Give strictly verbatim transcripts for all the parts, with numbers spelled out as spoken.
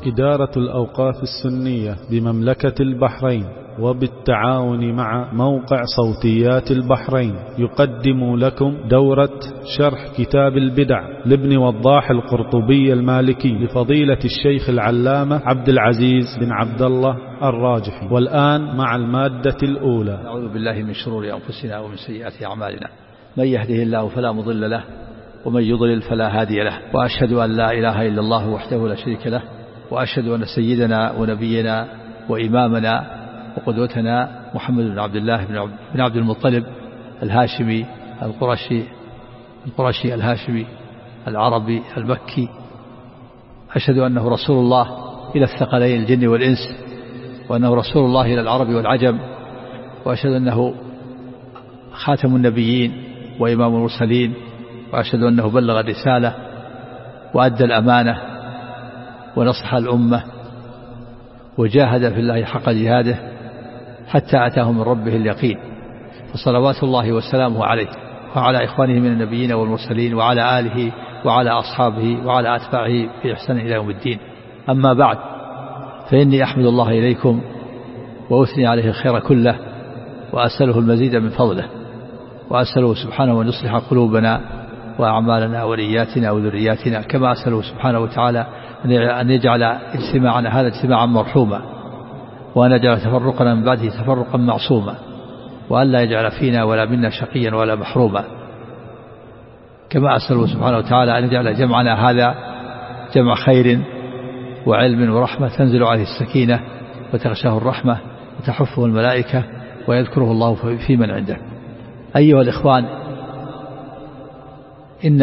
إدارة الأوقاف السنية بمملكة البحرين وبالتعاون مع موقع صوتيات البحرين يقدم لكم دورة شرح كتاب البدع لابن وضاح القرطبي المالكي لفضيلة الشيخ العلامة عبد العزيز بن عبد الله الراجحي. والآن مع المادة الأولى. نعوذ بالله من شرور أنفسنا ومن سيئات أعمالنا، من يهده الله فلا مضل له ومن يضلل فلا هادي له، وأشهد أن لا إله إلا الله وحده لا شريك له، وأشهد أن سيدنا ونبينا وإمامنا وقدوتنا محمد بن عبد الله بن عبد المطلب الهاشمي القرشي القرشي الهاشمي العربي المكي، أشهد أنه رسول الله إلى الثقلين الجن والإنس، وأنه رسول الله إلى العرب والعجم، وأشهد أنه خاتم النبيين وإمام المرسلين، وأشهد أنه بلغ الرسالة وأدى الأمانة ونصح الأمة وجاهد في الله حق جهاده حتى أتاه من ربه اليقين، فصلوات الله وسلامه عليه وعلى إخوانه من النبيين والمرسلين وعلى آله وعلى أصحابه وعلى أتباعه في إحسان إلى يوم الدين. أما بعد، فإني أحمد الله إليكم وأثني عليه الخير كله، وأسأله المزيد من فضله، وأسأله سبحانه أن يصلح قلوبنا وأعمالنا ونياتنا وذرياتنا، كما أسأله سبحانه وتعالى أن يجعل اجتماعنا هذا اجتماعا مرحوما، وأن يجعل تفرقنا من بعده تفرقا معصوما، وأن لا يجعل فينا ولا منا شقيا ولا محروما، كما أسأله سبحانه وتعالى أن يجعل جمعنا هذا جمع خير وعلم ورحمة تنزل عليه السكينة وتغشاه الرحمة وتحفه الملائكة ويذكره الله في من عنده. أيها الإخوان، إن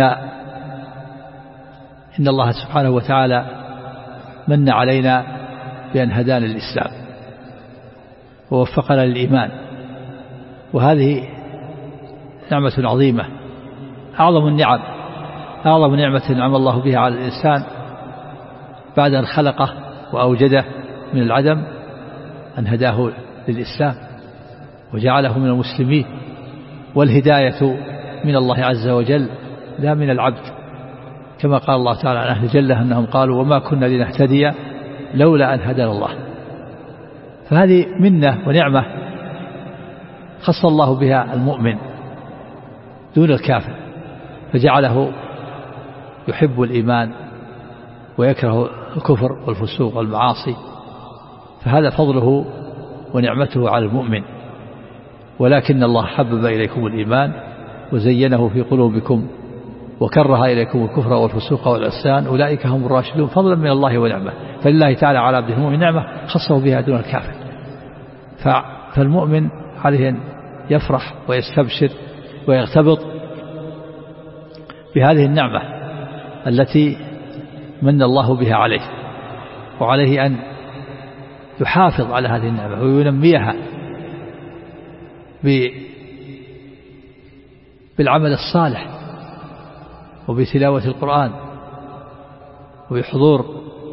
إن الله سبحانه وتعالى من علينا بأن هدانا للإسلام ووفقنا للإيمان، وهذه نعمة عظيمة، أعظم النعم، أعظم نعمة نعم الله بها على الإنسان بعد أن خلقه وأوجده من العدم، أن هداه للإسلام وجعله من المسلمين، والهداية من الله عز وجل لا من العبد، كما قال الله تعالى عن أهل الجنة أنهم قالوا وما كنا لنهتدي لولا أن هدانا الله. فهذه منة ونعمة خص الله بها المؤمن دون الكافر، فجعله يحب الإيمان ويكره الكفر والفسوق والمعاصي، فهذا فضله ونعمته على المؤمن. ولكن الله حبب إليكم الإيمان وزينه في قلوبكم وكره إليكم الكفر والفسوق والعصيان، أولئك هم الراشدون، فضلا من الله ونعمة. فلله تعالى على عبده المؤمن نعمة خصه بها دون الكافر، فالمؤمن عليه أن يفرح ويستبشر ويغتبط بهذه النعمة التي من الله بها عليه، وعليه أن يحافظ على هذه النعمة وينميها بالعمل الصالح وبتلاوة القرآن وبحضور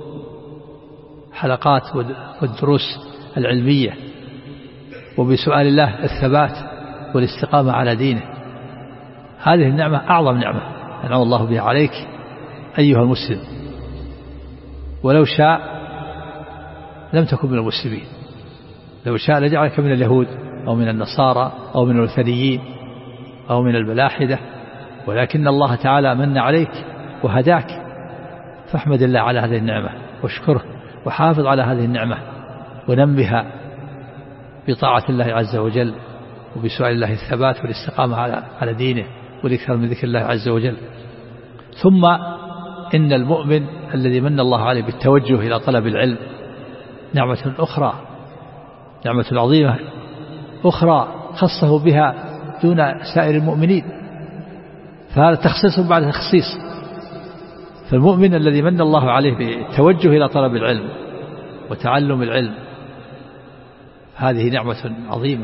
حلقات والدروس العلمية وبسؤال الله الثبات والاستقامة على دينه. هذه النعمة أعظم نعمة أنعم الله بها عليك أيها المسلم، ولو شاء لم تكن من المسلمين، لو شاء لجعلك من اليهود أو من النصارى أو من الوثنيين أو من الملاحدة، ولكن الله تعالى من عليك وهداك، فاحمد الله على هذه النعمة واشكره وحافظ على هذه النعمة ونمها بطاعة الله عز وجل وبسؤال الله الثبات والاستقامة على على دينه والإكثار من ذكر الله عز وجل. ثم إن المؤمن الذي من الله عليه بالتوجه إلى طلب العلم نعمة أخرى، نعمة عظيمة أخرى خصه بها دون سائر المؤمنين، فهذا تخصيص بعد تخصيص. فالمؤمن الذي من الله عليه بالتوجه إلى طلب العلم وتعلم العلم هذه نعمة عظيمة،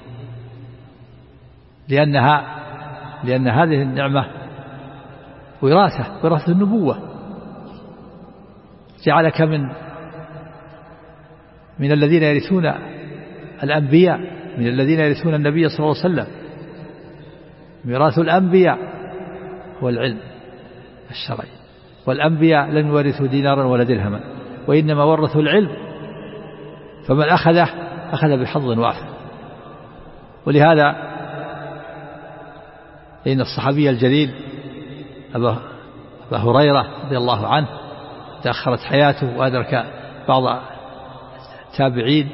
لأنها لأن هذه النعمة وراثة وراثة النبوة، جعلك من من الذين يرثون الأنبياء، من الذين يرثون النبي صلى الله عليه وسلم. ميراث الأنبياء هو العلم الشرعي، والأنبياء لم يورثوا دينارا ولا درهما، وإنما ورثوا العلم، فمن أخذه أخذ بحظ وافر. ولهذا إن الصحابي الجليل أبا هريرة رضي الله عنه تأخرت حياته وأدرك بعض التابعين،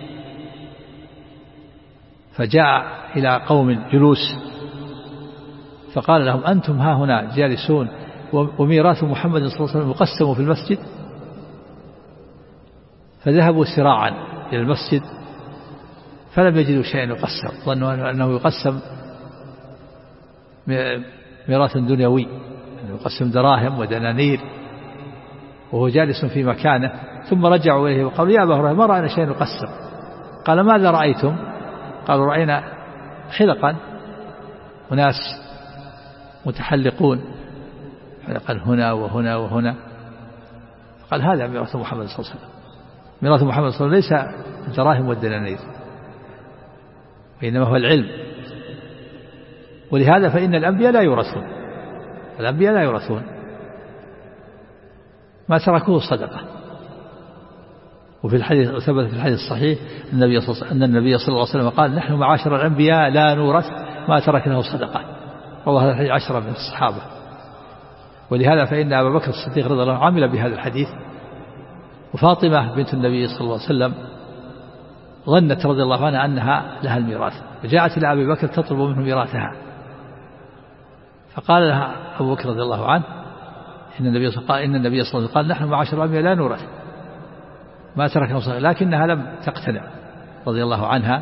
فجاء إلى قوم جلوس فقال لهم: أنتم ها هنا جالسون وميراث محمد صلى الله عليه وسلم يقسم في المسجد؟ فذهبوا سراعا إلى المسجد فلم يجدوا شيئا يقسم، ظنوا أنه يقسم ميراث دنيوي، يقسم دراهم ودنانير وهو جالس في مكانه. ثم رجعوا إليه وقالوا: يا أبا هريرة ما رأينا شيئا يقسم. قال: ماذا رأيتم؟ قالوا: رأينا حلقا وناس متحلقون حلقا هنا وهنا وهنا. قال: هذا ميراث محمد صلى الله عليه وسلم. ميراث محمد صلى الله عليه وسلم ليس الدراهم والدنانير، وإنما هو العلم. ولهذا فإن الأنبياء لا يورثون، الأنبياء لا يورثون، ما تركوه صدقة. وفي الحديث ثبت في الحديث الصحيح أن النبي صلى الله عليه وسلم قال: نحن معاشر الأنبياء لا نورث ما تركناه صدقة. رواه هذا الحديث عشرة من الصحابة. ولهذا فإن أبا بكر الصديق رضي الله عنه عمل بهذا الحديث. وفاطمة بنت النبي صلى الله عليه وسلم ظنت رضي الله عنها أنها لها الميراث، فجاءت إلى أبي بكر تطلب منه ميراثها، فقال لها أبو بكر رضي الله عنه: إن النبي صلى الله عليه وسلم قال: نحن معاشر الأنبياء لا نورث ما تركنا صدقة. لكنها لم تقتنع رضي الله عنها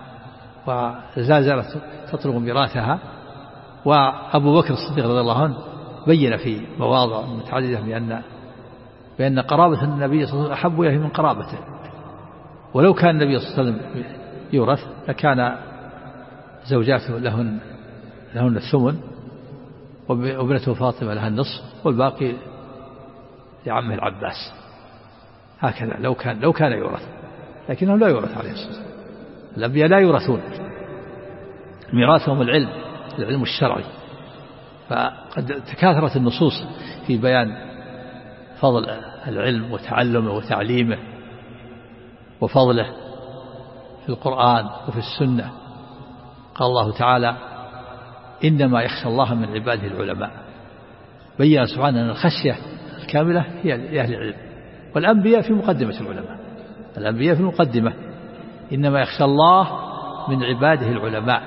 وزازلت تطلب ميراثها. وأبو بكر الصديق رضي الله عنه بين في مواضع متعددة بأن بأن قرابة النبي صلى الله عليه وسلم أحب إليه من قرابته، ولو كان النبي صلى الله عليه وسلم يورث لكان زوجاته لهن لهن الثمن، وابنته فاطمة لها النصف، والباقي لعمه العباس. هكذا لو كان لو كان يورث، لكنه لا يورث عليه الصلاة والسلام. الأنبياء لا يورثون، ميراثهم العلم، العلم الشرعي. فقد تكاثرت النصوص في بيان فضل العلم وتعلمه وتعليمه وفضله في القرآن وفي السنة. قال الله تعالى: إنما يخشى الله من عباده العلماء. بين سبحانه أن الخشية الكاملة هي لأهل العلم، والأنبياء في مقدمة العلماء. الأنبياء في المقدمة. إنما يخشى الله من عباده العلماء،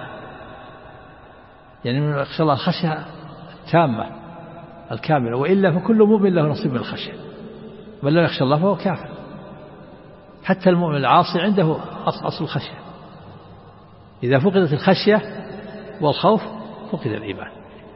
يعني يخشى الله الخشية التامة الكاملة، وإلا فكل مؤمن له نصيب من الخشية. من لا يخشى الله فهو كافر. حتى المؤمن العاصي عنده أصل الخشية. إذا فقدت الخشية والخوف فقد الإيمان.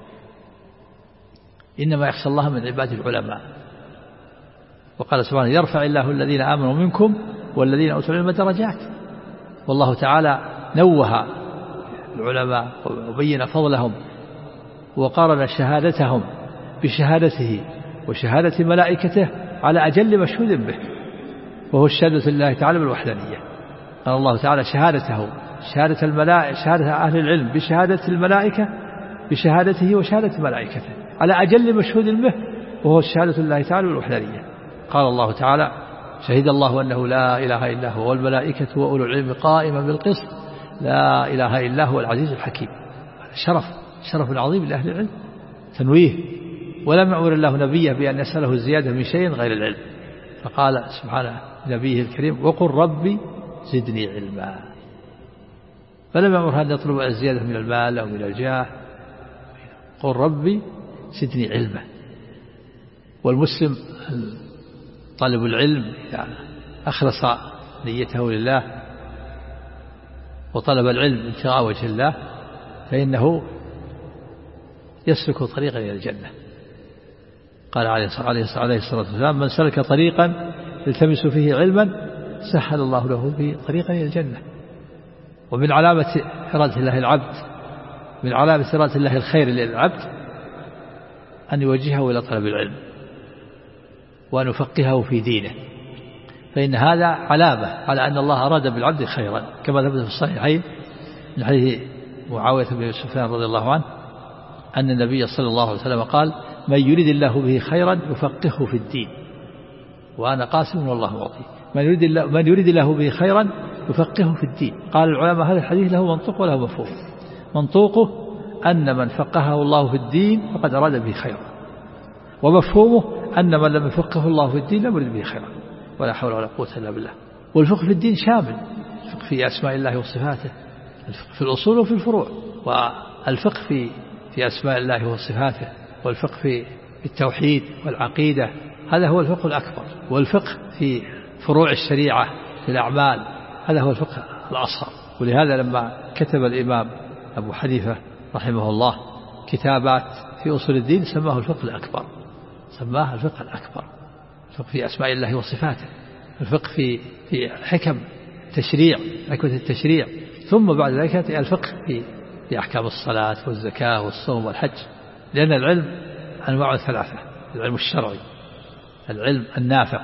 إنما يخشى الله من عباده العلماء. وقال سبحانه: يرفع الله الذين آمنوا منكم والذين أوتوا العلم درجات. والله تعالى نوه العلماء وبين فضلهم، وقارن شهادتهم بشهادته وشهادة ملائكته على أجل مشهود به، وهو الشهادة لله تعالى بالوحدانية. قال الله تعالى: شهادته شهادة الملائكة، شهادة أهل العلم بشهادة الملائكة بشهادته وشهادة ملائكته على أجل مشهود به، وهو الشهادة لله تعالى بالوحدانية. قال الله تعالى: شهد الله أنه لا إله إلا هو والملائكة وأولو العلم قائما بالقسط لا إله إلا هو العزيز الحكيم. هذا شرف شرف عظيم لأهل العلم، تنويه. ولم يأمر الله نبيه بأن يسأله الزيادة من شيء غير العلم، فقال سبحانه نبيه الكريم: وقل ربي زدني علما. فلم يأمرها أن يطلب الزيادة من المال أو من الجاه، قل ربي زدني علما. والمسلم طالب العلم يعني أخلص نيته لله وطلب العلم ابتغاء وجه الله، فإنه يسلك طريقا إلى الجنة. قال عليه الصلاة والسلام: من سلك طريقا يلتمس فيه علما سهل الله له به طريقا إلى الجنة. ومن علامة إرادة الله العبد من علامة إرادة الله الخير للعبد أن يوجهه إلى طلب العلم وأن يفقهه في دينه، فإن هذا علامة على أن الله أراد بالعبد خيرا، كما ثبت في الصحيحين من حديث معاوية بن سفيان رضي الله عنه أن النبي صلى الله عليه وسلم قال: من يريد الله به خيرا يفقهه في الدين. وأنا قاسم والله معطي. من يريد الله, من يريد الله به خيرا يفقهه في الدين. قال العلماء هذا الحديث له منطوق وله مفهوم. منطوقه أن من فقهه الله في الدين فقد أراد به خيرا، ومفهومه أن من لم يفقهه الله في الدين لم يرد به خيرا، ولا حول ولا قوة إلا بالله. والفقه في الدين شامل، الفقه في أسماء الله وصفاته، الفقه في الأصول وفي الفروع، والفقه في في أسماء الله وصفاته، والفقه في التوحيد والعقيدة، هذا هو الفقه الأكبر. والفقه في فروع الشريعة في الأعمال، هذا هو الفقه الأصغر. ولهذا لما كتب الإمام أبو حنيفة رحمه الله كتابات في أصول الدين سماه الفقه الأكبر، سماه الفقه الأكبر. الفقه في أسماء الله وصفاته، الفقه في في حكم تشريع، حكمة التشريع، ثم بعد ذلك الفقه في في أحكام الصلاة والزكاة والصوم والحج. لأن العلم أنواع ثلاثة: العلم الشرعي، العلم النافع،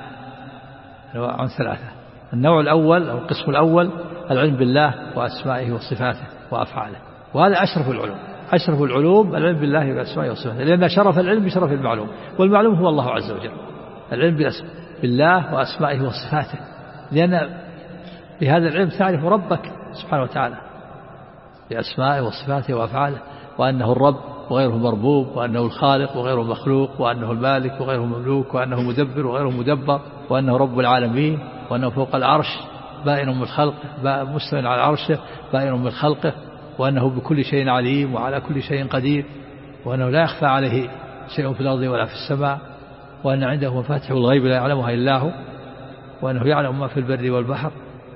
أنواع ثلاثة. النوع الأول أو القسم الأول العلم بالله وأسمائه وصفاته وأفعاله، وهذا أشرف العلوم. أشرف العلوم العلم بالله وأسمائه وصفاته، لأن شرف العلم بشرف المعلوم، والمعلوم هو الله عز وجل. العلم بالله وأسمائه وصفاته، لأن بهذا العلم تعرف ربك سبحانه وتعالى بأسمائه وصفاته وأفعاله، وأنه الرب وغيره مربوب، وأنه الخالق وغيره مخلوق، وأنه المالك وغيره مملوك، وأنه مدبر وغيره مدبر، وأنه رب العالمين، وأنه فوق العرش بائن من خلقه، مستوٍ على عرشه بائن من خلقه، وأنه بكل شيء عليم وعلى كل شيء قدير، وأنه لا يخفى عليه شيء في الأرض ولا في السماء، وأن عنده مفاتيح الغيب لا يعلمها إلا هو، وأنه يعلم ما في البر والبحر،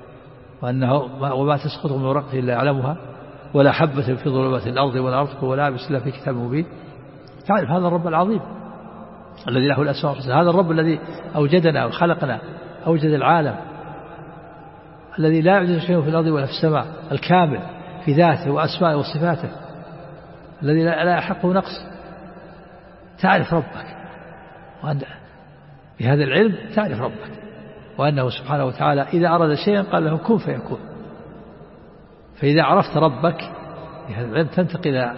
وأنه وما تسقط من ورقة إلا يعلمها، ولا حبة في ظلمات الأرض والأرض هو لابس إلا في كتاب مبين. تعرف هذا الرب العظيم الذي له الأسماء الحسنى، هذا الرب الذي أوجدنا وخلقنا، أوجد العالم، الذي لا يوجد شيء في الأرض ولا في السماء، الكامل في ذاته وأسمائه وصفاته، الذي لا يحقه نقص. تعرف ربك، وأن بهذا العلم تعرف ربك، وأنه سبحانه وتعالى إذا أراد شيئا قال له كن فيكون. فإذا عرفت ربك بهذا العلم تنتقل إلى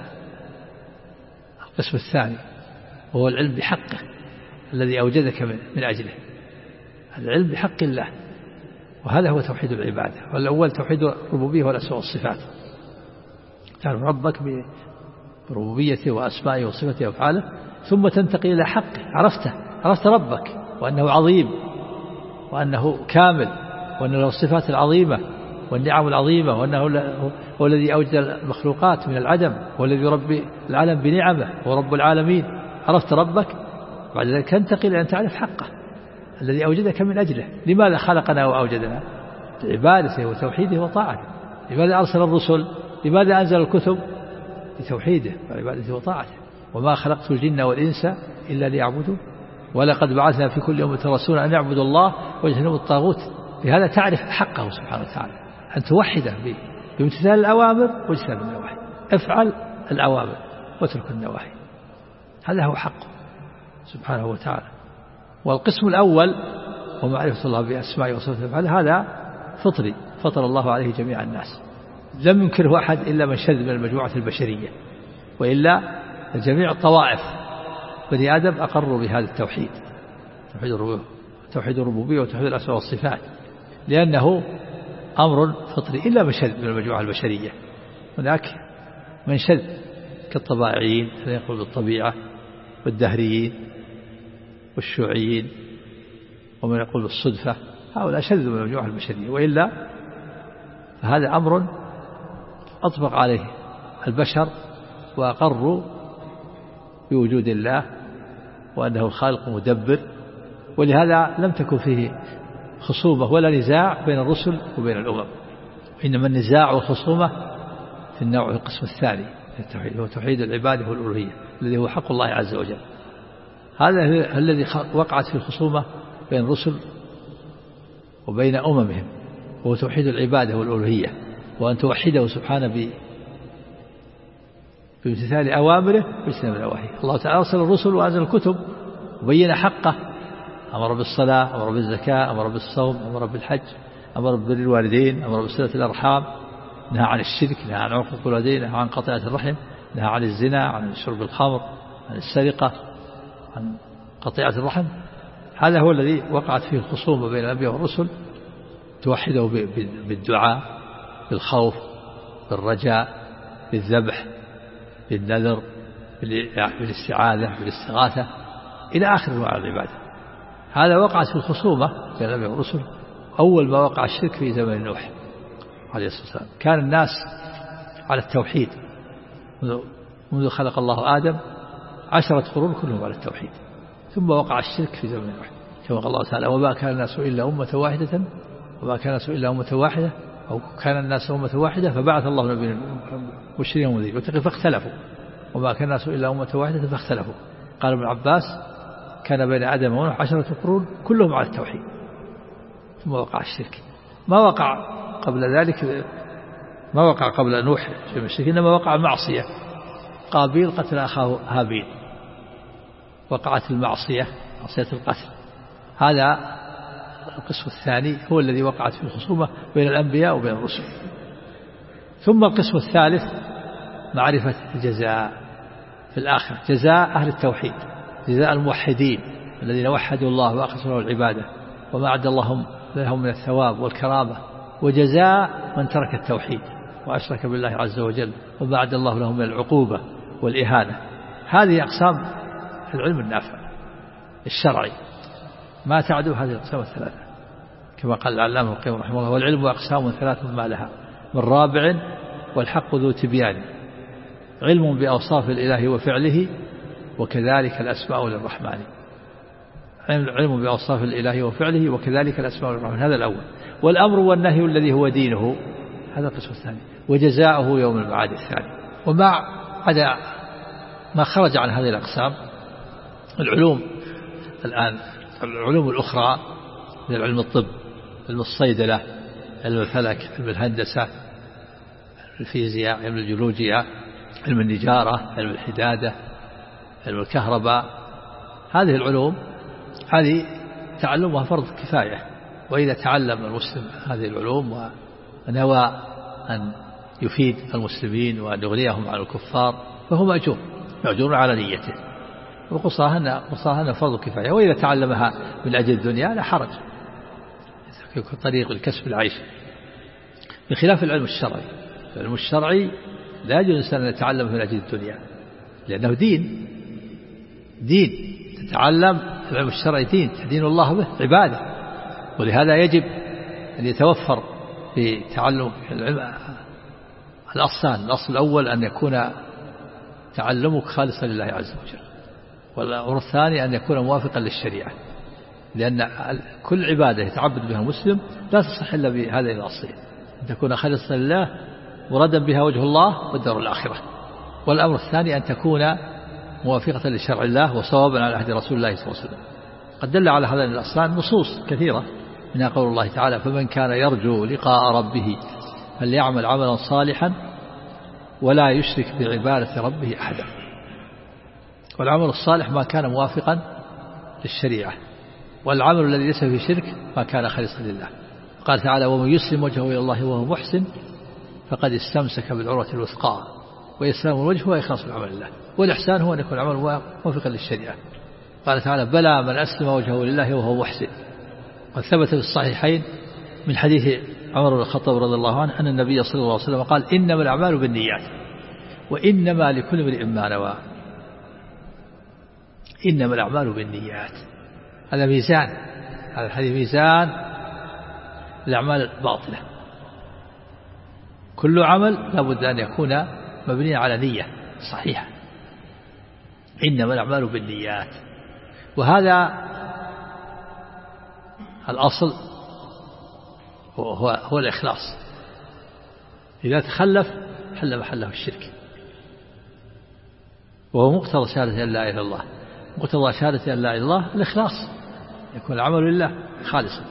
القسم الثاني، وهو العلم بحقه الذي أوجدك من أجله، العلم بحق الله، وهذا هو توحيد العبادة. والأول توحيد الربوبية والأسماء والصفات، تعرف ربك بربوبيته وأسمائه وصفاته وأفعاله، ثم تنتقل إلى حقه، عرفته، عرفت ربك وأنه عظيم، وأنه كامل، وأنه له الصفات العظيمة والنعم العظيمة، وأنه هو الذي أوجد المخلوقات من العدم، والذي يربي العالم بنعمه، هو رب العالمين. عرفت ربك، بعد ذلك تنتقل إلى أن تعرف حقه الذي أوجدك من أجله. لماذا خلقنا وأوجدنا؟ لعبادته وتوحيده وطاعته. لماذا أرسل الرسل؟ لماذا أنزل الكتب؟ لتوحيده وعبادته وطاعته. وما خلقت الجن والإنس إلا ليعبدون، ولقد بعثنا في كل أمة رسولا أن يعبدوا الله واجتنبوا الطاغوت. بهذا تعرف حقه سبحانه وتعالى، أن توحده بامتثال الأوامر واجتناب النواهي. افعل الأوامر واترك النواهي، هذا هو حقه سبحانه وتعالى. والقسم الأول ومعرفة الله بأسمائه وصفاته، هذا فطري فطر الله عليه جميع الناس، لم ينكره أحد إلا من شذ من المجموعة البشرية، وإلا جميع الطوائف بني آدم أقروا بهذا التوحيد، توحيد الربوبية توحيد الربوبية وتوحيد الأسماء والصفات، لأنه أمر فطري، إلا من شذ من المجموعة البشرية. هناك من شذ كالطبائعيين الذين يقولون بالطبيعة، والدهريين والشيوعيين، ومن يقول بالصدفة، هؤلاء شذوا من المجموعة البشرية، وإلا فهذا أمر أطبق عليه البشر وأقروا بوجود الله وأنه الخالق مدبر. ولهذا لم تكن فيه خصومة ولا نزاع بين الرسل وبين الأمم، إنما النزاع والخصومة في النوع القسم الثاني التوحيد، هو توحيد العبادة والألوهية الذي هو حق الله عز وجل. هذا الذي وقعت في الخصومة بين الرسل وبين أممهم، وهو توحيد العبادة والألوهية، وأن توحده سبحانه بامتثال أوامره واجتناب نواهيه. الله تعالى أرسل الرسل وأنزل الكتب وبين حقه، أمر بالصلاة، أمر بالزكاة، أمر بالصوم، أمر بالحج، أمر ببر الوالدين، أمر بصلة الأرحام، نهى عن الشرك، نهى عن عقوق الوالدين، نهى عن قطيعة الرحم، نهى عن الزنا، عن شرب الخمر، عن السرقة، عن قطيعة الرحم. هذا هو الذي وقعت فيه الخصومة بين الأنبياء والرسل، توحده بالدعاء، بالخوف، بالرجاء، بالذبح، بالنذر، بالاستعاذة، بالاستغاثة، إلى آخر أنواع العبادة. هذا وقعت في الخصومة بين الأنبياء والرسل. أول ما وقع الشرك في زمن نوح عليه الصلاة والسلام، كان الناس على التوحيد منذ خلق الله آدم عشرة قرون كلهم على التوحيد، ثم وقع الشرك في زمن نوح كما قال الله تعالى: وما كان الناس إلا أمة واحدة وما كان الناس إلا أمة واحدة أو كان الناس أمة واحدة فبعث الله نبيا مبشرين ومنذرين فاختلفوا وما كان الناس إلا أمة واحدة فاختلفوا. قال ابن عباس: كان بين آدم ونوح عشرة قرون كلهم على التوحيد، ثم وقع الشرك. ما وقع قبل ذلك، ما وقع قبل نوح في الشرك، إنما وقع معصية، قابيل قتل أخاه هابيل، وقعت المعصية، معصية القتل. هذا القسم الثاني هو الذي وقعت في الخصومة بين الأنبياء وبين الرسل. ثم القسم الثالث معرفة الجزاء في الآخرة، جزاء أهل التوحيد، جزاء الموحدين الذين وحدوا الله وأخلصوا له العبادة وما أعد الله لهم من الثواب والكرامة، وجزاء من ترك التوحيد وأشرك بالله عز وجل وما أعد الله لهم من العقوبة والإهانة. هذه أقسام العلم النافع الشرعي، ما تعدو هذه الأقسام الثلاثة كما قال العلامة ابن القيم رحمه الله: والعلم أقسام ثلاث ما لها من رابع والحق ذو تبيان، علم بأوصاف الإله وفعله وكذلك الأسماء للرحمن. علم بأوصاف الإله وفعله وكذلك الأسماء للرحمن، هذا الأول. والأمر والنهي الذي هو دينه، هذا القسم الثاني. وجزاؤه يوم المعاد الثاني. وما عدا ما خرج عن هذه الأقسام العلوم الآن، العلوم الأخرى من علم الطب، علم الصيدلة، علم الفلك، علم الهندسة، الفيزياء، علم الجيولوجيا، علم النجارة، علم الحدادة، علم الكهرباء، هذه العلوم هذه تعلمها فرض كفاية، وإذا تعلم المسلم هذه العلوم ونوى أن يفيد المسلمين وأن يغنيهم عن الكفار فهو مأجور، مأجور على نيته، وقصاها فرض كفاية. وإذا تعلمها من أجل الدنيا لا حرج، طريق الكسب العيش، بخلاف العلم الشرعي. العلم الشرعي لا يجوز الإنسان أن يتعلم من أجل الدنيا، لأنه دين دين تتعلم العلم الشرعي، دين تدين الله به عبادة، ولهذا يجب أن يتوفر في تعلم العلم الأصلان. الأصل الأول أن يكون تعلمك خالصا لله عز وجل، والأمر الثاني أن يكون موافقا للشريعة، لأن كل عبادة يتعبد بها المسلم لا تصح إلا بهذه الأصلين، أن تكون خالصا لله مرادا بها وجه الله والدار الآخرة، والأمر الثاني أن تكون موافقة لشرع الله وصوابا على عهد رسول الله صلى الله عليه وسلم. قد دل على هذا الأصلان نصوص كثيرة، منها قول الله تعالى: فمن كان يرجو لقاء ربه فليعمل عملا صالحا ولا يشرك بعبادة ربه أحدا. والعمل الصالح ما كان موافقا للشريعة، والعمل الذي ليس فيه شرك ما كان خالصا لله. قال تعالى: ومن يسلم وجهه إلى الله وهو محسن فقد استمسك بالعروة الوثقى. وإسلام الوجه هو إخلاص العمل لله، والإحسان هو أن يكون العمل موافقا للشريعة. قال تعالى: بلى من أسلم وجهه لله وهو محسن. قد ثبت في الصحيحين من حديث عمر بن الخطاب رضي الله عنه أن النبي صلى الله عليه وسلم قال: إنما الأعمال بالنيات وإنما لكل امرئ ما نوى. إنما الأعمال بالنيات، هذا ميزان، هذا الحديث ميزان الأعمال الباطلة. كل عمل لابد أن يكون مبني على نية صحيحة. إنما الأعمال بالنيات، وهذا الأصل هو, هو الإخلاص. إذا تخلف حل محله الشرك، وهو مقتضى شهادة أن لا إله إلا الله. مقتضى شهادة أن لا إله إلا الله الإخلاص، يكون العمل لله خالصا.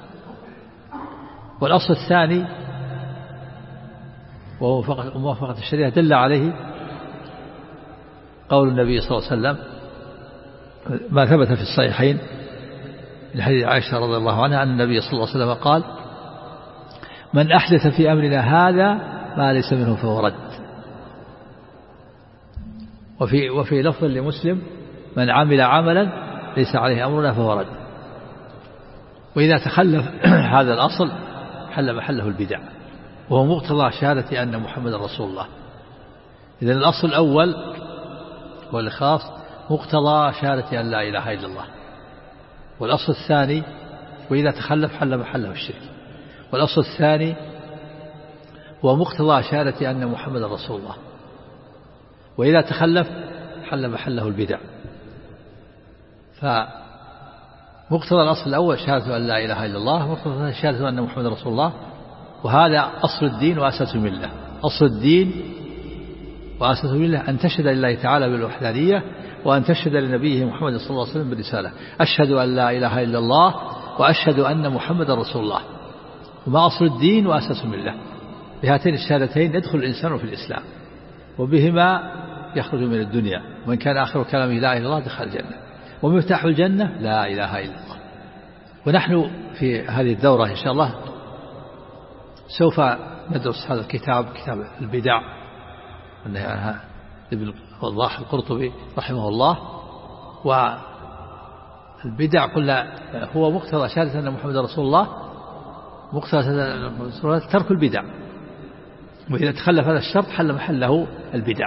والأصل الثاني وهو موافقة الشريعة دل عليه قول النبي صلى الله عليه وسلم ما ثبت في الصحيحين من حديث عائشة رضي الله عنها أن النبي صلى الله عليه وسلم قال: من أحدث في أمرنا هذا ما ليس منه فهو رد. وفي, وفي لفظ لمسلم: من عمل عملا ليس عليه أمرنا فهو رد. وإذا تخلف هذا الأصل حل محله البدع، وهو مقتضى شهادة أن محمد رسول الله. إذن الأصل الأول والإخلاص مقتضى شهادة أن لا إله إلا الله. والأصل الثاني وإذا تخلف حل محله الشرك. والأصل الثاني هو مقتضى شهادة أن محمد رسول الله، وإذا تخلف حل محله البدع. فمقتضى الأصل الأول شهادة أن لا إله إلا الله، مقتضى شهادة أن محمد رسول الله، وهذا أصل الدين وأساس الملة. أصل الدين وأساس الملة أن تشهد لله تعالى بالوحدانية، وأن تشهد لنبيه محمد صلى الله عليه وسلم بالرسالة. أشهد أن لا إله إلا الله وأشهد أن محمد رسول الله، وما أصل الدين وأساس الملة. بهاتين الشهادتين يدخل الإنسان في الإسلام، وبهما يخرج من الدنيا. ومن كان آخر كلامه لا إله إلا الله دخل الجنة، ومفتاح الجنة لا إله إلا الله. ونحن في هذه الدورة إن شاء الله سوف ندرس هذا الكتاب، كتاب البدع ابن وضاح القرطبي رحمه الله. والبدع قلنا هو مقتضى شهادة أن محمد رسول الله، مقتضى شهادة أن محمد رسول الله ترك البدع، وإذا تخلف هذا الشرط حل محله البدع.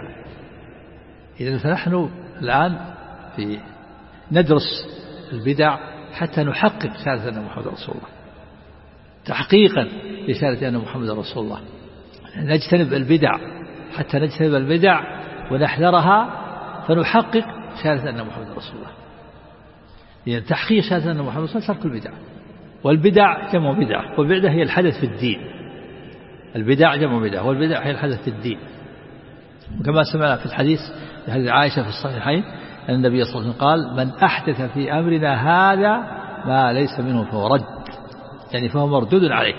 إذن فنحن الآن في ندرس البدع حتى نحقق شهادة أن محمد رسول الله، تحقيقا لشهادة أن محمد رسول الله. نجتنب البدع حتى نجتنب البدع ونحذرها، فنحقق شهادة أن محمد رسول الله. يعني تحقيق شهادة أن محمد رسول الله ترك البدع. والبدع جمع بدعة، والبدعة هي الحدث في الدين. البدع جمع بدعة، والبدع هي الحدث في الدين. وكما سمعنا في الحديث حديث عائشة في الصحيحين أن النبي صلى الله عليه وسلم قال: من أحدث في أمرنا هذا ما ليس منه فهو رد، يعني فهو مردود عليه.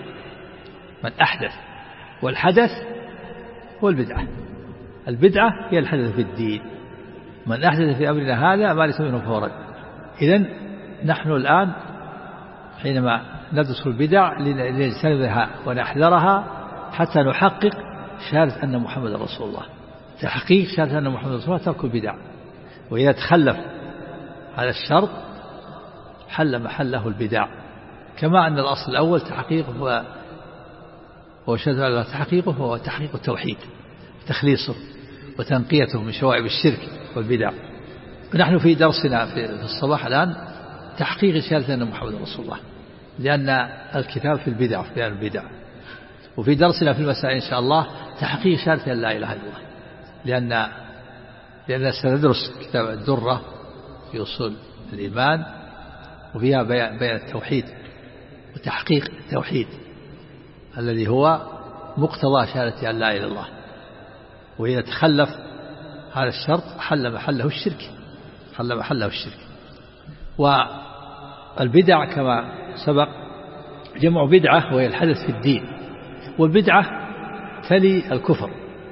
من أحدث، والحدث هو البدعة. البدعة هي الحدث في الدين. من أحدث في أمرنا هذا ما ليس منه فهو رد. إذن نحن الآن حينما ندرس البدع لنجتنبها ونحذرها حتى نحقق شهادة أن محمد رسول الله. تحقيق شهادة أن محمد رسول الله ترك البدع. وإذا تخلف هذا الشرط حل محله البدع. كما أن الأصل الأول تحقيقه هو هو شهادة الله، تحقيقه هو تحقيق التوحيد، تخليصه وتنقيته من شوائب الشرك والبدع. نحن في درسنا في الصباح الآن تحقيق شهادة أن محمد رسول الله، لأن الكتاب في البدع، في بيان البدع. وفي درسنا في المساء إن شاء الله تحقيق شهادة أن لا إله إلا الله، لأن لأن سندرس كتاب الدرة في أصول الإيمان، وفيها بيان التوحيد وتحقيق التوحيد الذي هو مقتضى شهادة أن لا إله إلا الله. وإذا تخلف هذا الشرط حل محله الشرك، حل محله الشرك. والبدع كما سبق جمع بدعة، وهي الحدث في الدين. والبدعة تلي الكفر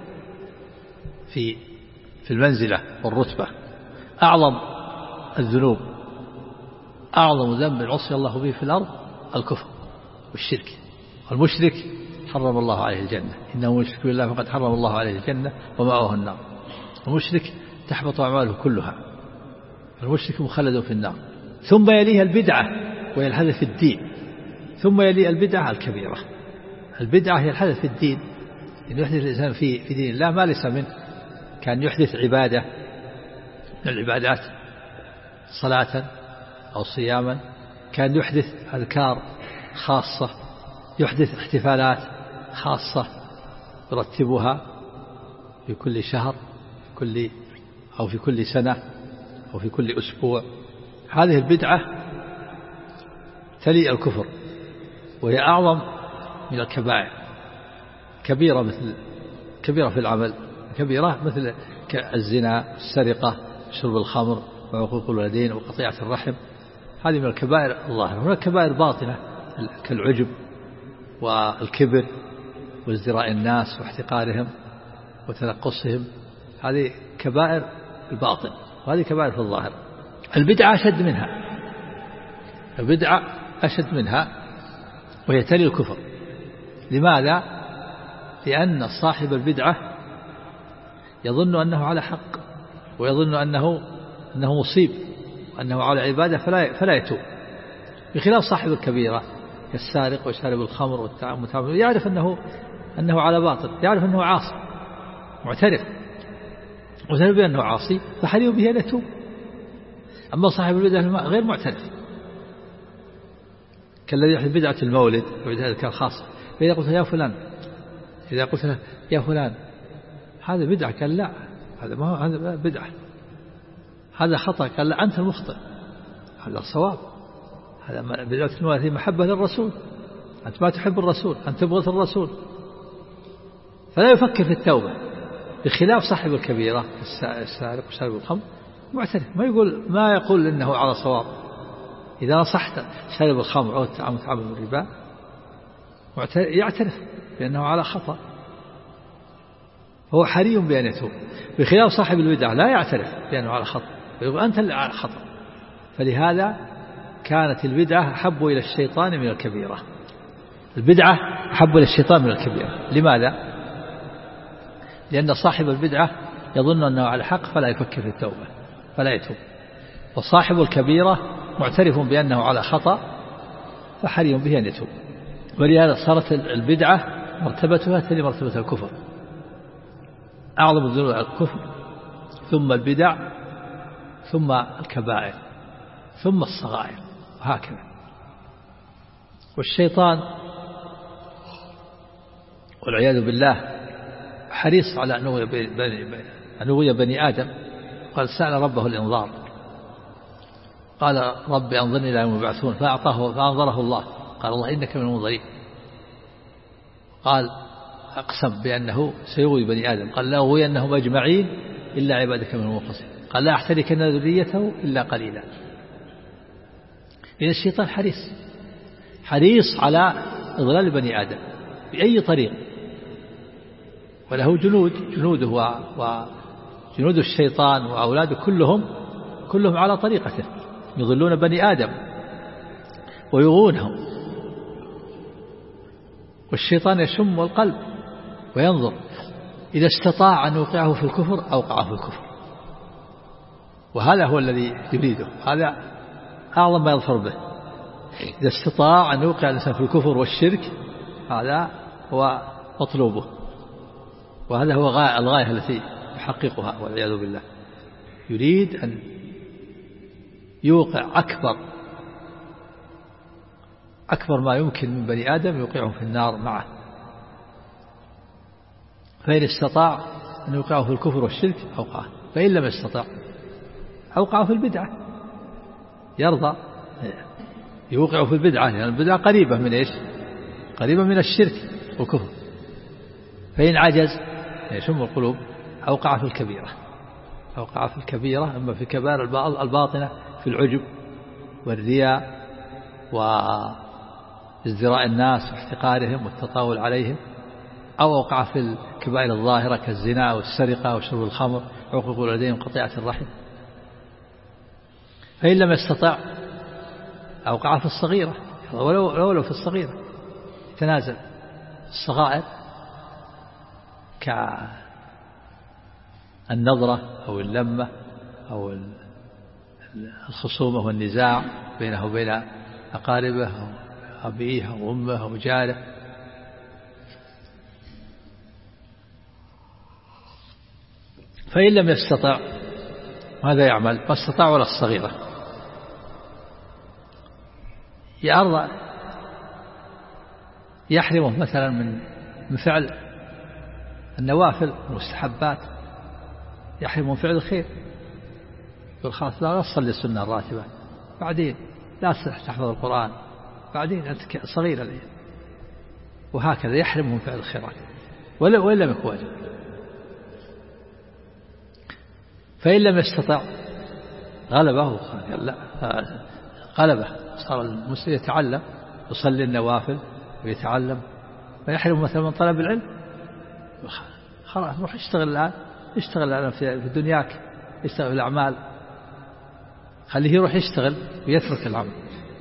في في المنزلة والرتبة. أعظم الذنوب، أعظم ذنب عصي الله به في الأرض الكفر والشرك. والمشرك حرم الله عليه الجنة، إنه مشرك بالله فقد حرم الله عليه الجنة ومأواه النار. المشرك تحبط أعماله كلها، المشرك مخلد في النار. ثم يليها البدعة وهي الحدث في الدين، ثم يلي البدعة الكبيرة. البدعة هي الحدث في الدين، إن يحدث الإنسان في في دين الله ما ليس منه، كان يحدث عبادة من العبادات صلاة أو صياما، كان يحدث أذكار خاصة، يحدث احتفالات خاصة يرتبها في كل شهر كل أو في كل سنة أو في كل أسبوع. هذه البدعة تلي الكفر، وهي أعظم من الكبائر. كبيرة مثل كبيرة في العمل، كبيرة مثل الزنا، السرقة، شرب الخمر، وعقوق الوالدين، وقطيعة الرحم. هذه من الكبائر الظاهرة. هناك كبائر باطنة كالعجب والكبر وازدراء الناس واحتقارهم وتنقصهم، هذه كبائر الباطن، وهذه كبائر في الظاهر. البدعة أشد منها، البدعة أشد منها، وهي تلي الكفر. لماذا؟ لأن صاحب البدعة يظن أنه على حق، ويظن أنه أنه مصيب، وأنه على عبادة، فلا فلا يتوب. بخلاف صاحب الكبيرة كالسارق وشارب الخمر والمتعامل يعرف أنه أنه على باطل، يعرف أنه عاصي معترف معترف بأنه عاصي فحري به أن يتوب. أما صاحب البدعة غير معترف كالذي يحدث بدعة المولد وبدعة كان خاصة، فإذا قلت يا فلان إذا قلت يا فلان هذا بدعة قال لا هذا ما هو هذا بدعة هذا خطأ قال لا أنت المخطئ هذا صواب. هذا بدعة المولد محبة للرسول، أنت ما تحب الرسول أنت تبغض الرسول، فلا يفكر في التوبة. بخلاف صاحب الكبيرة السارق وشارب الخمر معترف ما يقول ما يقول إنه على صواب. إذا نصحت شارب الخمر أو متعامل بالربا يعترف بأنه على خطأ هو حري بأن يتوب. بخلاف صاحب البدعة لا يعترف بأنه على خطأ يقول أنت اللي على خطأ. فلهذا كانت البدعة أحب إلى الشيطان من الكبيرة. البدعة أحب إلى الشيطان من الكبيرة. لماذا؟ لأن صاحب البدعة يظن أنه على حق فلا يفكر في التوبة فلا يتوب، وصاحب الكبيرة معترف بأنه على خطأ فحري به أن يتوب. ولهذا صارت البدعة مرتبتها تلي مرتبة الكفر، أعظم الذنوب الكفر ثم البدع ثم الكبائر ثم الصغائر وهكذا. والشيطان والعياذ بالله حريص على أن يغوي بني آدم. قال سأل ربه الإنظار قال رب أنظرني إلى يوم يبعثون فأعطاه فأنظره الله قال الله إنك من المنظرين. قال أقسم بأنه سيغوي بني آدم قال لا أغوينهم أجمعين إلا عبادك من المخلصين قال لا أحتركن ذريته إلا قليلا. إن الشيطان حريص حريص على إضلال بني آدم بأي طريق، وله جنود جنوده وجنود الشيطان وأولاده كلهم كلهم على طريقته يضلون بني آدم ويغونهم. والشيطان يشم القلب وينظر إذا استطاع أن يوقعه في الكفر أوقعه في الكفر، وهذا هو الذي يريده، هذا أعظم ما يظفر به. إذا استطاع أن يوقع الإنسان في الكفر والشرك هذا هو مطلوبه، وهذا هو الغاية التي يحققها والعياذ بالله. يريد أن يوقع أكبر أكبر ما يمكن من بني آدم يوقعه في النار معه. فإن استطاع أن يوقعه في الكفر والشرك أوقعه، فإن لم يستطع أوقعه في البدعة. يرضى يوقعه في البدعة لأن يعني البدعة قريبة من إيش؟ قريبة من الشرك والكفر. فإن عجز يشم القلوب أوقع في الكبيرة أوقع في الكبيرة أما في كبار الباطنة في العجب والرياء وازدراء الناس واحتقارهم والتطاول عليهم، أو أوقع في الكبائر الظاهرة كالزنا والسرقة وشرب الخمر وعقوق الوالدين وقطيعة الرحم. فإن لم يستطع أوقع في الصغيرة ولو, ولو في الصغيرة تنازل الصغائر كالنظرة أو اللمة أو الخصومة والنزاع بينه وبين أقاربه أو أبيه أو أمه أو جاره. فإن لم يستطع ماذا يعمل؟ ما استطاع ولا الصغيرة يرضى يحرمه مثلا من من فعل النوافل والمستحبات، يحرمه من فعل الخير، يقول خلاص لا تصلي السنة الراتبة، بعدين لا تحفظ القرآن، بعدين أنت صغير الآن، وهكذا يحرمه من فعل الخيرات ولا ولا يكون واجب. فإن لم يستطع غلبه قال لا غلبه صار المسلم يتعلم يصلي النوافل ويتعلم، فيحرم مثلا من طلب العلم خلاص روح اشتغل الآن اشتغل الآن في دنياك، اشتغل في الأعمال، خليه يروح يشتغل ويترك العمل.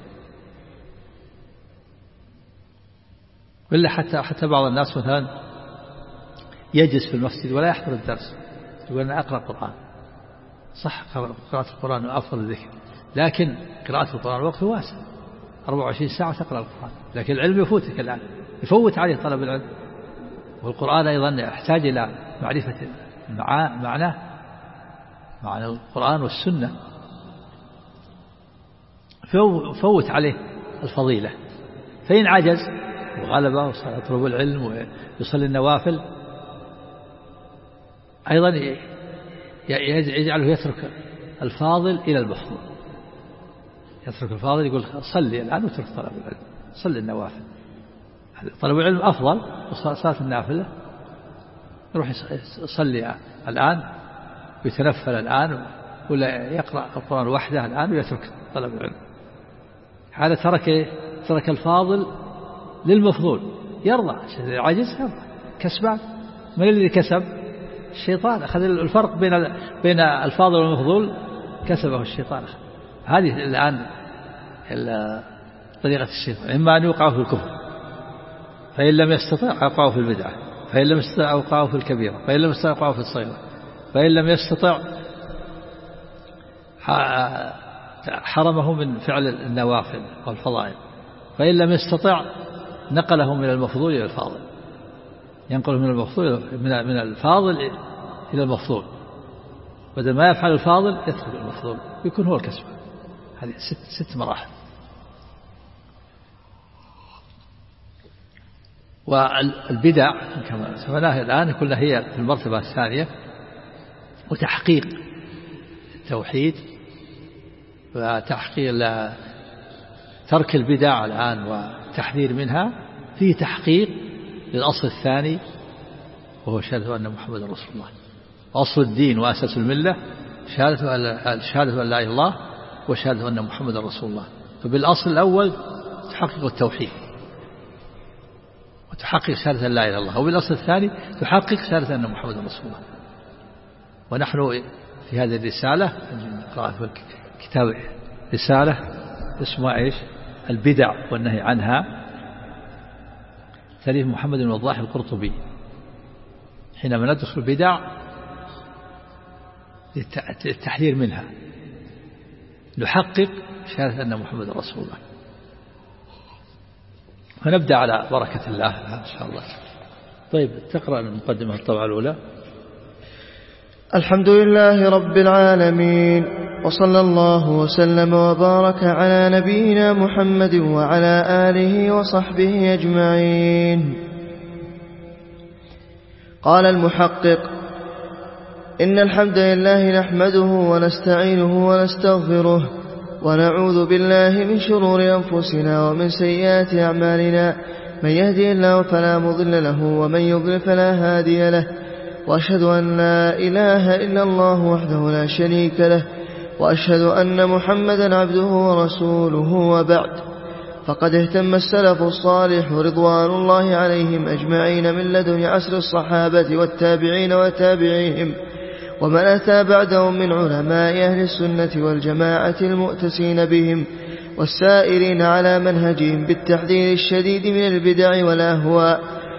ولا حتى حتى بعض الناس مثلا يجلس في المسجد ولا يحضر الدرس، يقول أنا أقرأ القرآن، صح قراءة القرآن أفضل الذكر، لكن قراءة القرآن وقت واسع أربعة وعشرين ساعة تقرأ القرآن، لكن العلم يفوتك الآن، يفوت عليه طلب العلم. والقرآن أيضا يحتاج إلى معرفة معناه، معنى القرآن والسنة، فوت عليه الفضيلة. فإن عجز وغلبه ويطلب العلم ويصلي النوافل أيضا يجعله يترك الفاضل إلى المفضول، يترك الفاضل يقول صلي الآن وترك طلب العلم، صلي النوافل. طلب العلم أفضل، وصلاة النافلة يروح يصلي الآن ويتنفل الآن، ولا يقرأ القرآن وحده الآن ويترك طلب العلم. هذا ترك ترك الفاضل للمفضول، يرضى عجز يرضى كسبان. من الذي كسب؟ الشيطان، أخذ الفرق بين بين الفاضل والمفضول كسبه الشيطان. هذه الآن طريقة الشيطان، إما أن يوقعوا في الكفر، فإن لم يستطع وقعوا في البدعة، فإن لم يستطع وقعوا في الكبيرة، فإن لم يستطع وقعوا في الصغيرة، فإن لم يستطع حرمه من فعل النوافل والفضائل، فإن لم يستطع نقله من المفضول إلى الفاضل، ينقله من المفضول من الفاضل إلى المفضول، بدل ما يفعل الفاضل يترك المفضول، يكون هو الكسب. هذه ست ست مراحل. والبدع كما سمعناها الآن كلها هي في المرتبة الثانية، وتحقيق التوحيد وتحقيق ترك البدع الآن وتحذير منها، فيه تحقيق للأصل الثاني وهو شهادة أن محمد رسول الله. أصل الدين وأساس الملة شهادة أن شهادة أن لا إله إلا الله وشهادة أن محمد رسول الله. فبالأصل الأول تحقق التوحيد وتحقق شهادة أن لا إله إلا الله، وبالأصل الثاني تحقق شهادة أن محمد رسول الله. ونحن في هذه الرسالة نقرأ في كتاب رسالة اسمها إيش؟ البدع والنهي عنها، تأليف محمد بن وضاح القرطبي. حينما ندرس البدع للتحذير منها نحقق شهادة أن محمد رسول الله. فنبدأ على بركة الله إن شاء الله. طيب تقرأ المقدمة الطبعة الأولى. الحمد لله رب العالمين، وصلى الله وسلم وبارك على نبينا محمد وعلى آله وصحبه أجمعين. قال المحقق: إن الحمد لله نحمده ونستعينه ونستغفره ونعوذ بالله من شرور أنفسنا ومن سيئات أعمالنا، من يهدي الله فلا مضل له ومن يضلل فلا هادي له، وأشهد أن لا إله إلا الله وحده لا شريك له، وأشهد أن محمدا عبده ورسوله. وبعد، فقد اهتم السلف الصالح رضوان الله عليهم أجمعين من لدن عصر الصحابة والتابعين وتابعيهم ومن أتى بعدهم من علماء أهل السنة والجماعة المؤتسين بهم والسائرين على منهجهم بالتحذير الشديد من البدع والأهواء،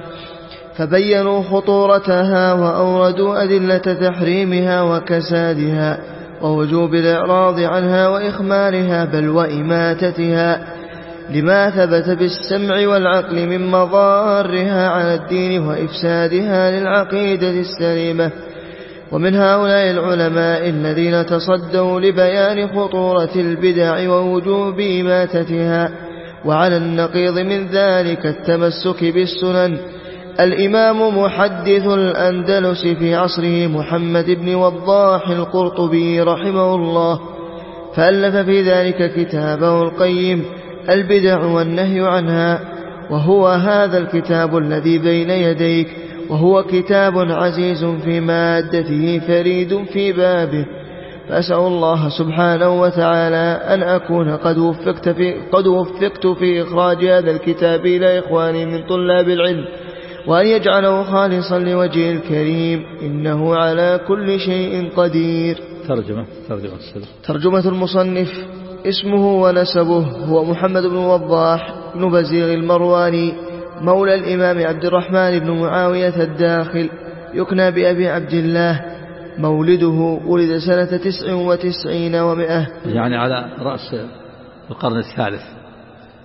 فبينوا خطورتها وأوردوا أدلة تحريمها وكسادها ووجوب الإعراض عنها وإخمالها بل وإماتتها، لما ثبت بالسمع والعقل من مضارها على الدين وإفسادها للعقيدة السليمة. ومن هؤلاء العلماء الذين تصدوا لبيان خطورة البدع ووجوب إماتتها، وعلى النقيض من ذلك التمسك بالسنن، الإمام محدث الأندلس في عصره محمد بن وضاح القرطبي رحمه الله، فألف في ذلك كتابه القيم البدع والنهي عنها، وهو هذا الكتاب الذي بين يديك، وهو كتاب عزيز في مادته فريد في بابه. فأسأل الله سبحانه وتعالى أن أكون قد وفقت في, قد وفقت في إخراج هذا الكتاب إلى إخواني من طلاب العلم، وأن يجعله خالصا لوجهه الكريم، إنه على كل شيء قدير. ترجمة ترجمة, ترجمة المصنف: اسمه ونسبه هو محمد بن وضاح بن بزيغ المرواني، مولى الإمام عبد الرحمن بن معاوية الداخل، يكنى بأبي عبد الله. مولده ولد سنة تسع وتسعين ومئة، يعني على رأس القرن الثالث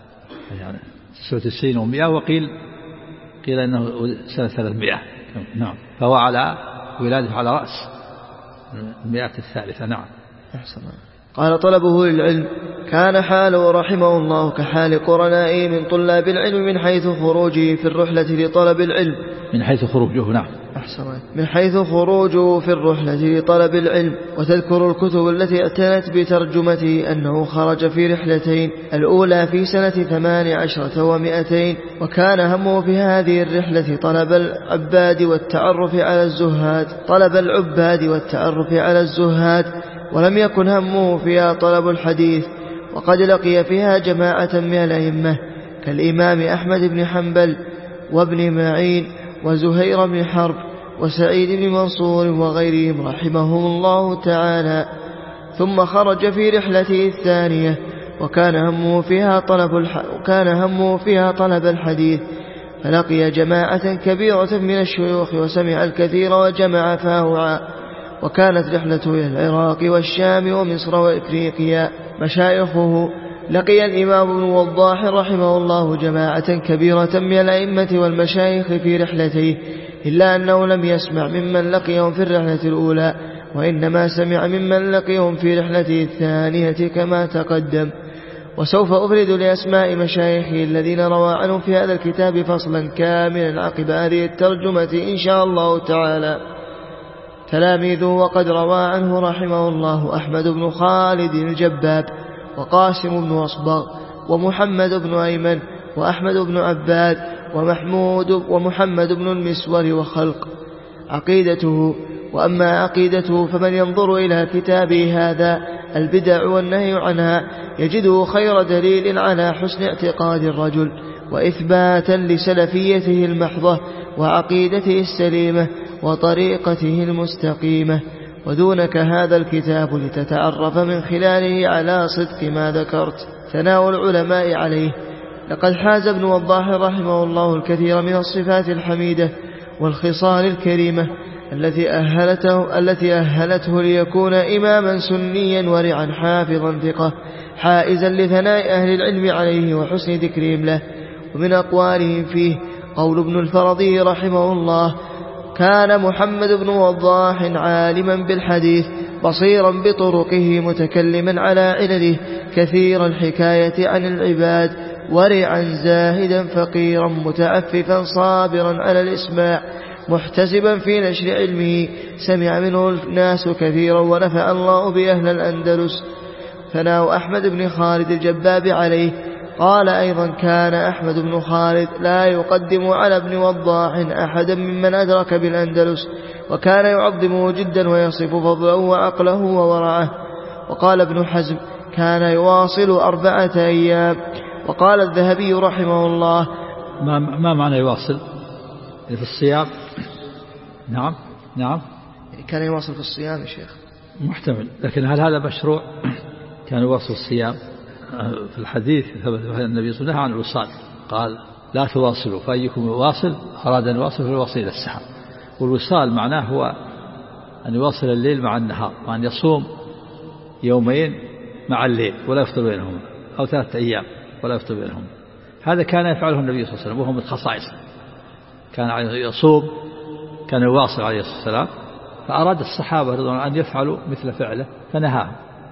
يعني تسعة وتسعين ومئة، وقيل قيل أنه سنة ثلاثمائة. نعم، فهو على ولادة على رأس المئة الثالثة. نعم. أحسن. قال طلبه للعلم كان حاله رحمه الله كحال قرنائه من طلاب العلم من حيث خروجه في الرحلة لطلب العلم من حيث خروجه. نعم. أحسن. من حيث خروجه في الرحلة لطلب العلم. وتذكر الكتب التي اعتنت بترجمته أنه خرج في رحلتين، الأولى في سنة ثمان عشرة ومئتين، وكان همه في هذه الرحلة طلب العباد والتعرف على الزهاد طلب العباد والتعرف على الزهاد ولم يكن همه فيها طلب الحديث. وقد لقي فيها جماعة من الأئمة كالإمام أحمد بن حنبل وابن معين وزهير بن حرب وسعيد بن منصور وغيرهم رحمهم الله تعالى. ثم خرج في رحلته الثانية وكان همه فيها طلب الح... وكان همه فيها طلب الحديث، فلقي جماعة كبيرة من الشيوخ وسمع الكثير وجمع فاوعى. وكانت رحلته إلى العراق والشام ومصر وإفريقيا. مشايخه لقي الإمام ابن وضاح رحمه الله جماعة كبيرة من الأئمة والمشايخ في رحلته، إلا أنه لم يسمع ممن لقيهم في الرحلة الأولى، وإنما سمع ممن لقيهم في رحلته الثانية كما تقدم. وسوف أفرد لأسماء مشايخه الذين روى عنهم في هذا الكتاب فصلا كاملا عقب هذه الترجمة إن شاء الله تعالى. تلاميذه وقد روى عنه رحمه الله أحمد بن خالد الجباب وقاسم بن أصبغ ومحمد بن أيمن وأحمد بن عباد ومحمود ومحمد بن المسور وخلق. عقيدته. وأما عقيدته فمن ينظر إلى كتابه هذا البدع والنهي عنها يجده خير دليل على حسن اعتقاد الرجل وإثباتا لسلفيته المحضة وعقيدته السليمة وطريقته المستقيمة. ودونك هذا الكتاب لتتعرف من خلاله على صدق ما ذكرت. ثناء العلماء عليه. لقد حاز ابن وضاح رحمه الله الكثير من الصفات الحميدة والخصال الكريمة التي أهلته, التي أهلته ليكون إماما سنيا ورعا حافظا ثقة حائزا لثناء أهل العلم عليه وحسن ذكرهم له. ومن أقوالهم فيه قول ابن الفرضي رحمه الله كان محمد بن وضاح عالما بالحديث بصيرا بطرقه متكلما على علله كثير الحكاية عن العباد ورعا زاهدا فقيرا متعففا صابرا على الإسماع محتسبا في نشر علمه سمع منه الناس كثيرا ونفع الله بأهل الأندلس. ثناء أحمد بن خالد الجباب عليه. قال أيضا كان أحمد بن خالد لا يقدم على ابن وضاح أحدا ممن أدرك بالأندلس، وكان يعظمه جدا ويصف فضله وعقله وورعه. وقال ابن حزم كان يواصل أربعة أيام. وقال الذهبي رحمه الله ما, ما معنى يواصل في الصيام؟ نعم نعم كان يواصل في الصيام يا شيخ محتمل، لكن هل هذا مشروع؟ كان يواصل الصيام في الحديث ثبت النبي صلى الله عليه وسلم عن الوصال قال لا تواصلوا فأيكم يواصل أراد أن يواصل فالوصل إلى السحر. والوصال معناه هو أن يواصل الليل مع النهار وأن يصوم يومين مع الليل ولا يفطر بينهم أو ثلاثة أيام ولا يفطر بينهم. هذا كان يفعله النبي صلى الله عليه وسلم وهو من خصائصه، كان يصوم كان يواصل عليه الصلاة والسلام، فأراد الصحابة رضوان الله أن يفعلوا مثل فعله فنهاهم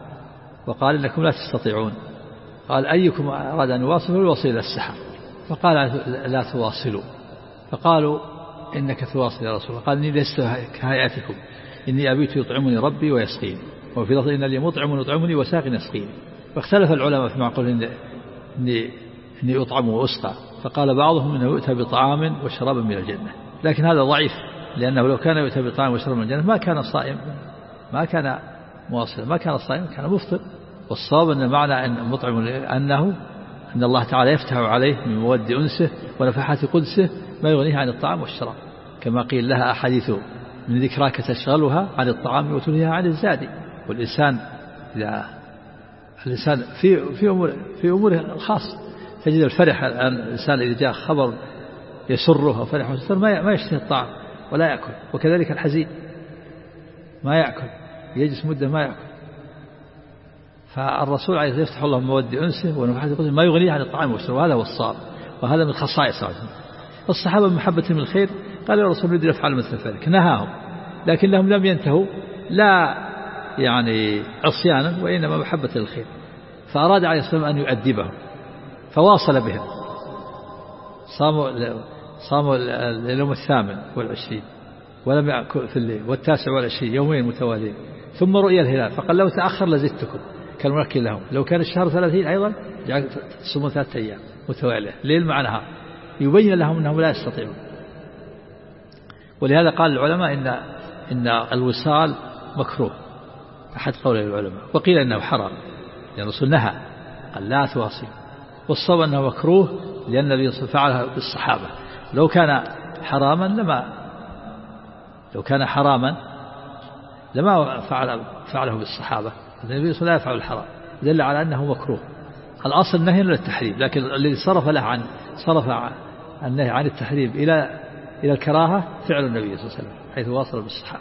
وقال إنكم لا تستطيعون. قال أيكم أراد أن يواصل فالوصل إلى السحر، فقال لا تواصلوا، فقالوا إنك تواصل يا رسول الله، قال إني لست كهيئتكم إني أبيت يطعمني ربي ويسقيني، وفي لفظ إن لي مطعم يطعمني وساق يسقيني. فاختلف العلماء في معقول إني, إني, إني أطعم وأسقى، فقال بعضهم إنه يؤتى بطعام وشراب من الجنة، لكن هذا ضعيف لأنه لو كان يؤتى بطعام وشراب من الجنة ما كان صائم ما كان مواصل ما كان صائم كان مفطر. والصواب أن معنى أن مطعم أنه أن الله تعالى يفتح عليه من مود أنسه ونفحات قدسه ما يغنيه عن الطعام والشراب، كما قيل لها أحاديث من ذكراك تشغلها عن الطعام وتلهيها عن الزاد. والإنسان إذا الإنسان في في أمور في أموره الخاص تجد الفرح الإنسان إذا جاء خبر يسره أو فرح وسر ما ما يشتهي الطعام ولا يأكل، وكذلك الحزين ما يأكل يجلس مدة ما يأكل. فالرسول عليه الصلاة والسلام يفتح الله مودي أنسه ونفحة قدسه ما يغنيه عن الطعام والشرب، وهذا هو الصار، وهذا من خصائص الصحابة من محبة من الخير. قال يا رسول الله افعل مثل ذلك، نهاهم، لكنهم لم ينتهوا لا يعني عصيانا وإنما محبة للخير، فأراد عليه الصلاة والسلام أن يؤدبهم فواصل بهم، صاموا صاموا اليوم الثامن والعشرين ولم يأكل في الليل، والتاسع والعشرين يومين متواليين، ثم رؤيا الهلال فقال لو تأخر لزدتكم كالمركي لهم، لو كان الشهر ثلاثين أيضا جعل تصومون ثلاثة أيام متوالية ليل مع نهار، يبين لهم أنهم لا يستطيعون. ولهذا قال العلماء إن إن الوصال مكروه أحد قول العلماء، وقيل إنه حرام لأن الرسول نهى قال لا تواصل، والصواب أنه مكروه لأن النبي صلى الله عليه وسلم فعلها بالصحابة. لو كان حراما لما لو كان حراما لما فعل فعله بالصحابة، النبي صلى الله عليه وسلم لا يفعل الحرام، دل على أنه مكروه. الأصل نهي للتحريم، لكن الذي صرف له عن صرف النهي عن التحريم إلى إلى الكراهة فعل النبي صلى الله عليه وسلم حيث واصل بالصحابة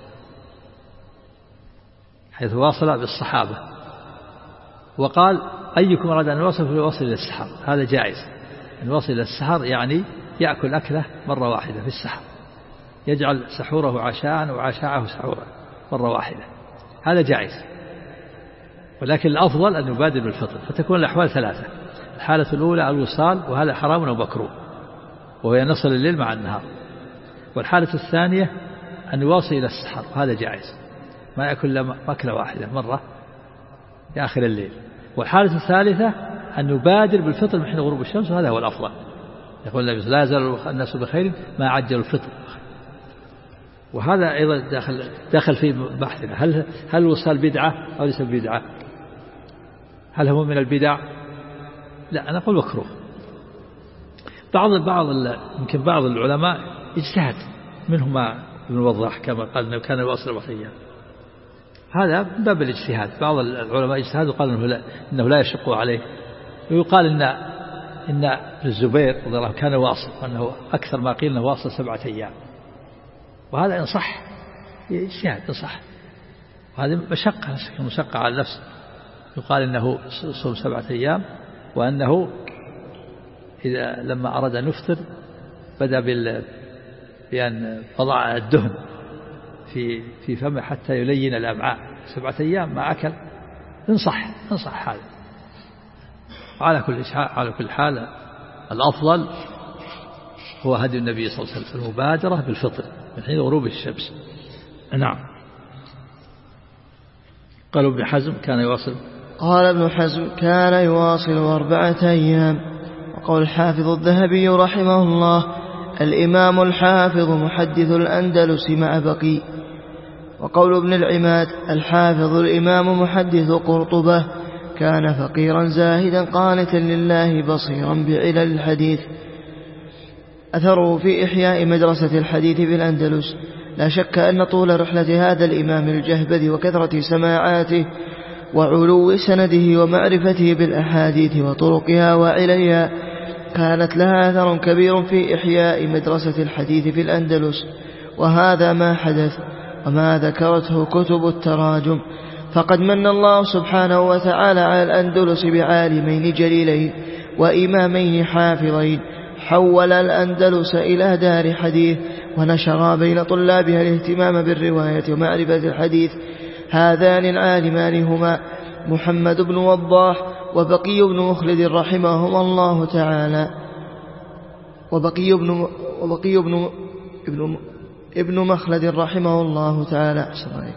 حيث واصل بالصحابة وقال أيكم أراد أن يوصل فليوصل إلى السحر، هذا جائز أن يوصل إلى السحر، يعني يأكل أكله مرة واحدة في السحر، يجعل سحوره عشاء وعشاءه سحورا مرة واحدة، هذا جائز. ولكن الأفضل أن يبادر بالفطر، فتكون الأحوال ثلاثة: الحالة الأولى الوصال وهذا حرام ومكروه وهو ينصل الليل مع النهار، والحالة الثانية أن يواصل إلى السحر وهذا جائز، ما يأكل مأكلة واحدة مرة في آخر الليل، والحالة الثالثة أن يبادر بالفطر من حين غروب الشمس وهذا هو الأفضل. يقول النبي لا يزال الناس بخير ما عجل الفطر، وهذا أيضا داخل داخل في بحثنا، هل هل الوصال بدعة أو ليس بدعة؟ هل هو من البدع؟ لا، أنا أقول مكروه. بعض بعض يمكن بعض العلماء اجتهد، منهم ابن وضاح كما قال انه كان يواصل أربعة أيام، هذا من باب الاجتهاد. بعض العلماء اجتهدوا وقالوا انه لا, إنه لا يشق عليه، ويقال ان ان الزبير رضي الله عنه كان واصل، وانه اكثر ما قيل انه واصل سبعة أيام، وهذا إن صح اجتهاد إن صح، وهذه مشقة مشقة على النفس. يقال انه صوم سبعة أيام، وانه إذا لما أراد أن يفطر بدأ بال بأن وضع الدهن في في فمه حتى يلين الأمعاء سبعة أيام ما أكل، انصح انصح هذا. على كل على كل حال الأفضل هو هدي النبي صلى الله عليه وسلم المبادرة بالفطر من حين غروب الشمس. نعم. قالوا ابن حزم كان يواصل قال ابن حزم كان يواصل أربعة أيام. وقول الحافظ الذهبي رحمه الله الإمام الحافظ محدث الأندلس مع بقي. وقول ابن العماد الحافظ الإمام محدث قرطبة كان فقيرا زاهدا قانتا لله بصيرا بعلل الحديث. أثره في إحياء مدرسة الحديث بالأندلس. لا شك أن طول رحلة هذا الإمام الجهبذ وكثرة سماعاته وعلو سنده ومعرفته بالأحاديث وطرقها وعليها كانت لها أثر كبير في إحياء مدرسة الحديث في الأندلس، وهذا ما حدث وما ذكرته كتب التراجم. فقد من الله سبحانه وتعالى على الأندلس بعالمين جليلين وإمامين حافظين حول الأندلس إلى دار حديث، ونشر بين طلابها الاهتمام بالرواية ومعرفة الحديث. هذان العالمان هما محمد بن وضاح وبقي بن مخلد رحمهما الله تعالى، وبقي بن وبقي بن ابن ابن مخلد رحمه الله تعالى.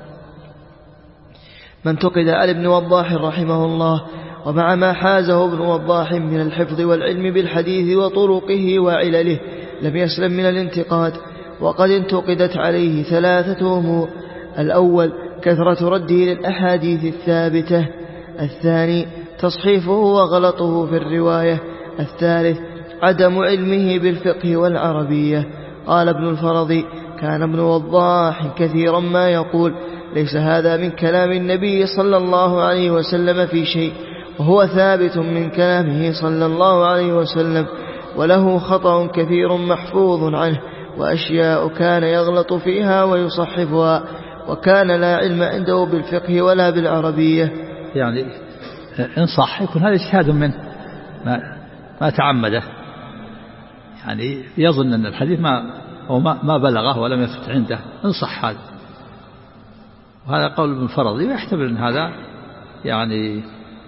من انتقد على ابن وضاح رحمه الله ومع ما حازه ابن وضاح من الحفظ والعلم بالحديث وطرقه وعلله لم يسلم من الانتقاد. وقد انتقدت عليه ثلاثة أمور: الأول كثرة رده للأحاديث الثابتة، الثاني تصحيفه وغلطه في الرواية، الثالث عدم علمه بالفقه والعربية. قال ابن الفرضي كان ابن وضاح كثيرا ما يقول ليس هذا من كلام النبي صلى الله عليه وسلم في شيء، وهو ثابت من كلامه صلى الله عليه وسلم، وله خطأ كثير محفوظ عنه وأشياء كان يغلط فيها ويصحفها، وكان لا علم عنده بالفقه ولا بالعربية. يعني إن صح يكون هذا اجتهاد منه ما, ما تعمده، يعني يظن أن الحديث ما أو ما, ما بلغه ولم يثبت عنده، إن صح هذا. وهذا قول ابن فرضي، ويحتمل أن هذا يعني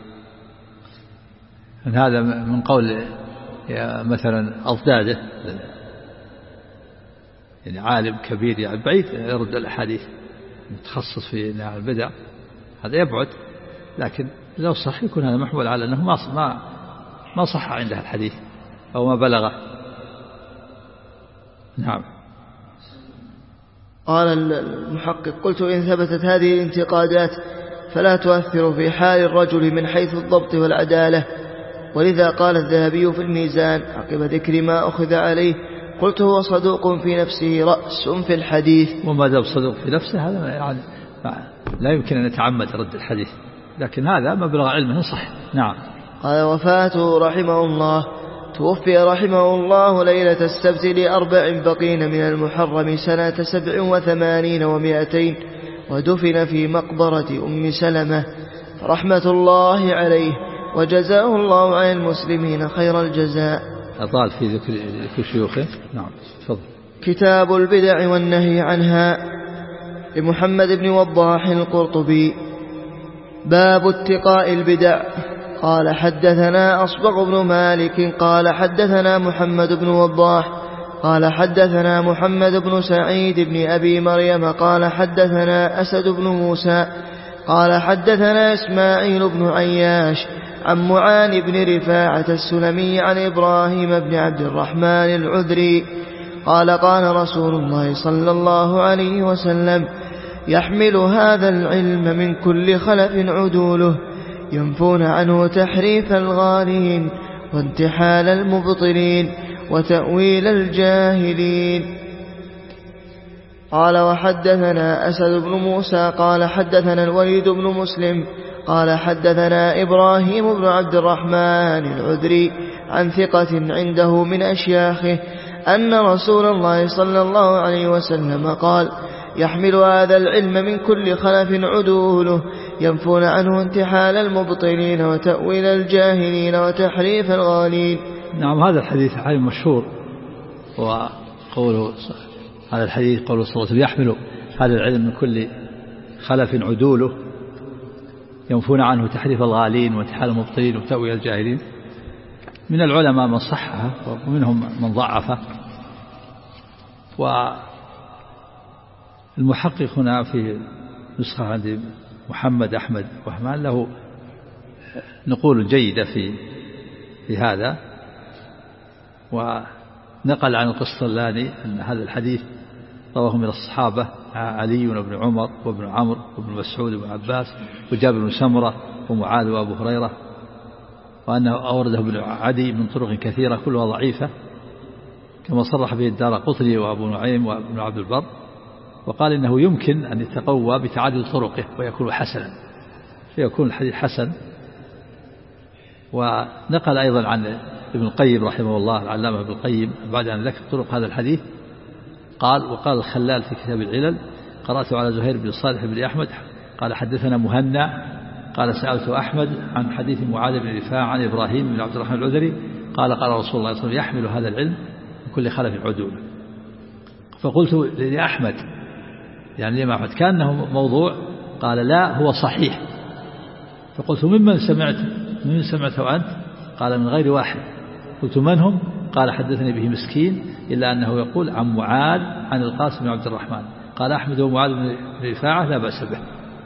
أن هذا من قول مثلا أضداده، يعني عالم كبير يعني بعيد يرد الأحاديث، متخصص في البدع، هذا يبعد. لكن لو صح يكون هذا محمول على أنه ما ما ما صح عنده الحديث أو ما بلغه. نعم. قال المحقق: قلت إن ثبتت هذه الانتقادات فلا تؤثر في حال الرجل من حيث الضبط والعدالة، ولذا قال الذهبي في الميزان عقب ذكر ما أخذ عليه: قلت هو صدوق في نفسه رأس في الحديث. وما دام صدوق في نفسه هذا يعني لا يمكن أن يتعمد رد الحديث، لكن هذا مبلغ علمه صح. نعم. قال: وفاته رحمه الله، توفي رحمه الله ليلة السبت لأربع بقين من المحرم سنة سبع وثمانين ومائتين، ودفن في مقبرة أم سلمة، رحمة الله عليه، وجزاه الله عن المسلمين خير الجزاء. أطال في ذكر شيوخه. نعم. تفضل. كتاب البدع والنهي عنها لمحمد بن وضاح القرطبي. باب اتقاء البدع. قال: حدثنا أصبغ بن مالك قال حدثنا محمد بن وضاح قال حدثنا محمد بن سعيد بن أبي مريم قال حدثنا أسد بن موسى قال حدثنا إسماعيل بن عياش عن معان بن رفاعة السلمي عن إبراهيم بن عبد الرحمن العذري قال: قال رسول الله صلى الله عليه وسلم: يحمل هذا العلم من كل خلف عدوله، ينفون عنه تحريف الغالين وانتحال المبطلين وتأويل الجاهلين. قال: وحدثنا أسد بن موسى قال حدثنا الوليد بن مسلم قال حدثنا إبراهيم بن عبد الرحمن العذري عن ثقة عنده من أشياخه أن رسول الله صلى الله عليه وسلم قال: يحمل هذا العلم من كل خلف عدوله، ينفون عنه انتحال المبطلين وتأويل الجاهلين وتحريف الغالين. نعم. هذا الحديث حديث مشهور، وقوله هذا الحديث قوله صلى الله عليه وسلم: يحمل هذا العلم من كل خلف عدوله، ينفون عنه تحريف الغالين وانتحال المبطلين وتأويل الجاهلين. من العلماء من صحها ومنهم من ضعفه. والمحقق هنا في نسخة عند محمد أحمد وحمان له نقول جيدة في في هذا، ونقل عن القسطلاني أن هذا الحديث رواه من الصحابة علي بن عمر وابن عمرو وابن مسعود وابن عباس وجابر بن سمرة ومعاذ وأبو هريرة، وأنه أورده ابن عدي من طرق كثيرة كلها ضعيفة، كما صرح به الدارقطني وأبو نعيم وابن عبد البر، وقال إنه يمكن أن يتقوى بتعدد طرقه ويكون حسنا، فيكون الحديث حسن. ونقل أيضا عن ابن القيم رحمه الله العلامة ابن القيم بعد أن ذكر طرق هذا الحديث قال: وقال الخلال في كتاب العلل: قرأت على زهير بن صالح بن أحمد قال حدثنا مهنا قال سألت أحمد عن حديث معاذ بن رفاعة عن إبراهيم بن عبد الرحمن العذري قال: قال رسول الله صلى الله عليه وسلم: يحمل هذا العلم من كل خلف عدول. فقلت لأحمد يعني لما أحمد كأنه موضوع، قال: لا هو صحيح. فقلت: ممن سمعت ممن سمعته أنت؟ قال: من غير واحد. قلت: من هم؟ قال: حدثني به مسكين إلا أنه يقول عن معاذ عن القاسم بن عبد الرحمن. قال أحمد ومعاذ بن رفاعة لا بأس به.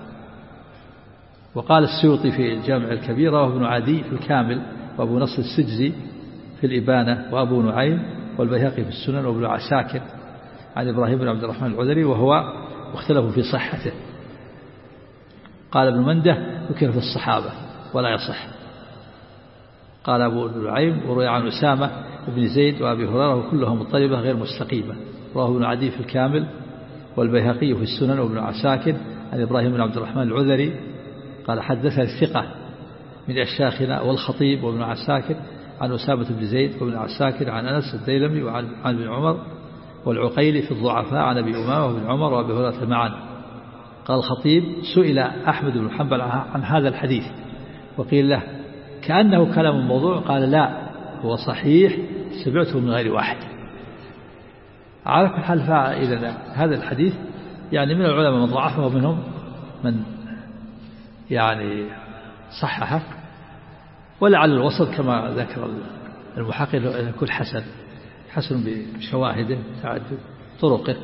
وقال السيوطي في الجامع الكبير وابن عدي في الكامل وأبو نصر السجزي في الإبانة وأبو نعيم والبيهقي في السنن وابن عساكر عن إبراهيم بن عبد الرحمن العذري وهو مختلف في صحته. قال ابن منده ذكر في الصحابة ولا يصح. قال أبو نعيم وروي عن أسامة بن زيد وأبي هريرة وكلهم مضطربة غير مستقيمة. رواه ابن عدي في الكامل والبيهقي في السنن وابن عساكر عن إبراهيم بن عبد الرحمن العذري قال حدثنا الثقة من أشياخنا والخطيب وابن عساكر عن أسامة بن زيد وابن عساكر عن أنس الديلمي وعن ابن عمر والعقيلي في الضعفاء عن أبي أمامة وابن عمر وأبي هريرة معا. قال الخطيب: سئل أحمد بن حنبل عن هذا الحديث وقيل له كأنه كلام موضوع، قال لا هو صحيح سمعته من غير واحد. على كل حال فإذا هذا الحديث يعني من العلماء من ضعفه ومنهم من يعني صححه، ولعل الوسط كما ذكر المحقق يكون حسن حسن بشواهده تعدد طرقه.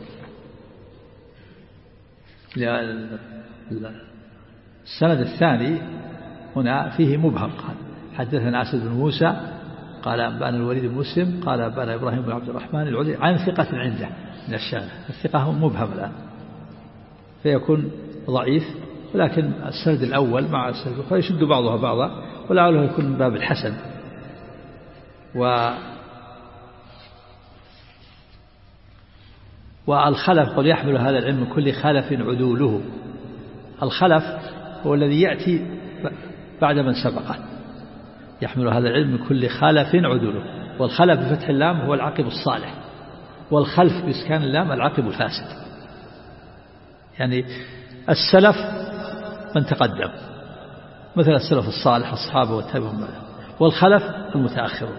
السند الثاني هنا فيه مبهم، حدثنا أسد بن موسى قال أنبأنا الوليد بن مسلم قال أنبأنا إبراهيم بن عبد الرحمن العلي عن ثقة عنده من الشام. الثقة مبهم الآن فيكون ضعيف، ولكن السند الأول مع السند الأخرى يشد بعضها بعضا، ولعله يكون من باب الحسن. و والخلف قد يحمل هذا العلم من كل خلف عدوله. الخلف هو الذي يأتي بعد من سبقه، يحمل هذا العلم من كل خلف عدوله. والخلف بفتح اللام هو العقب الصالح، والخلف بإسكان اللام العقب الفاسد. يعني السلف من تقدم مثل السلف الصالح الصحابة والتابعون، والخلف المتأخرون.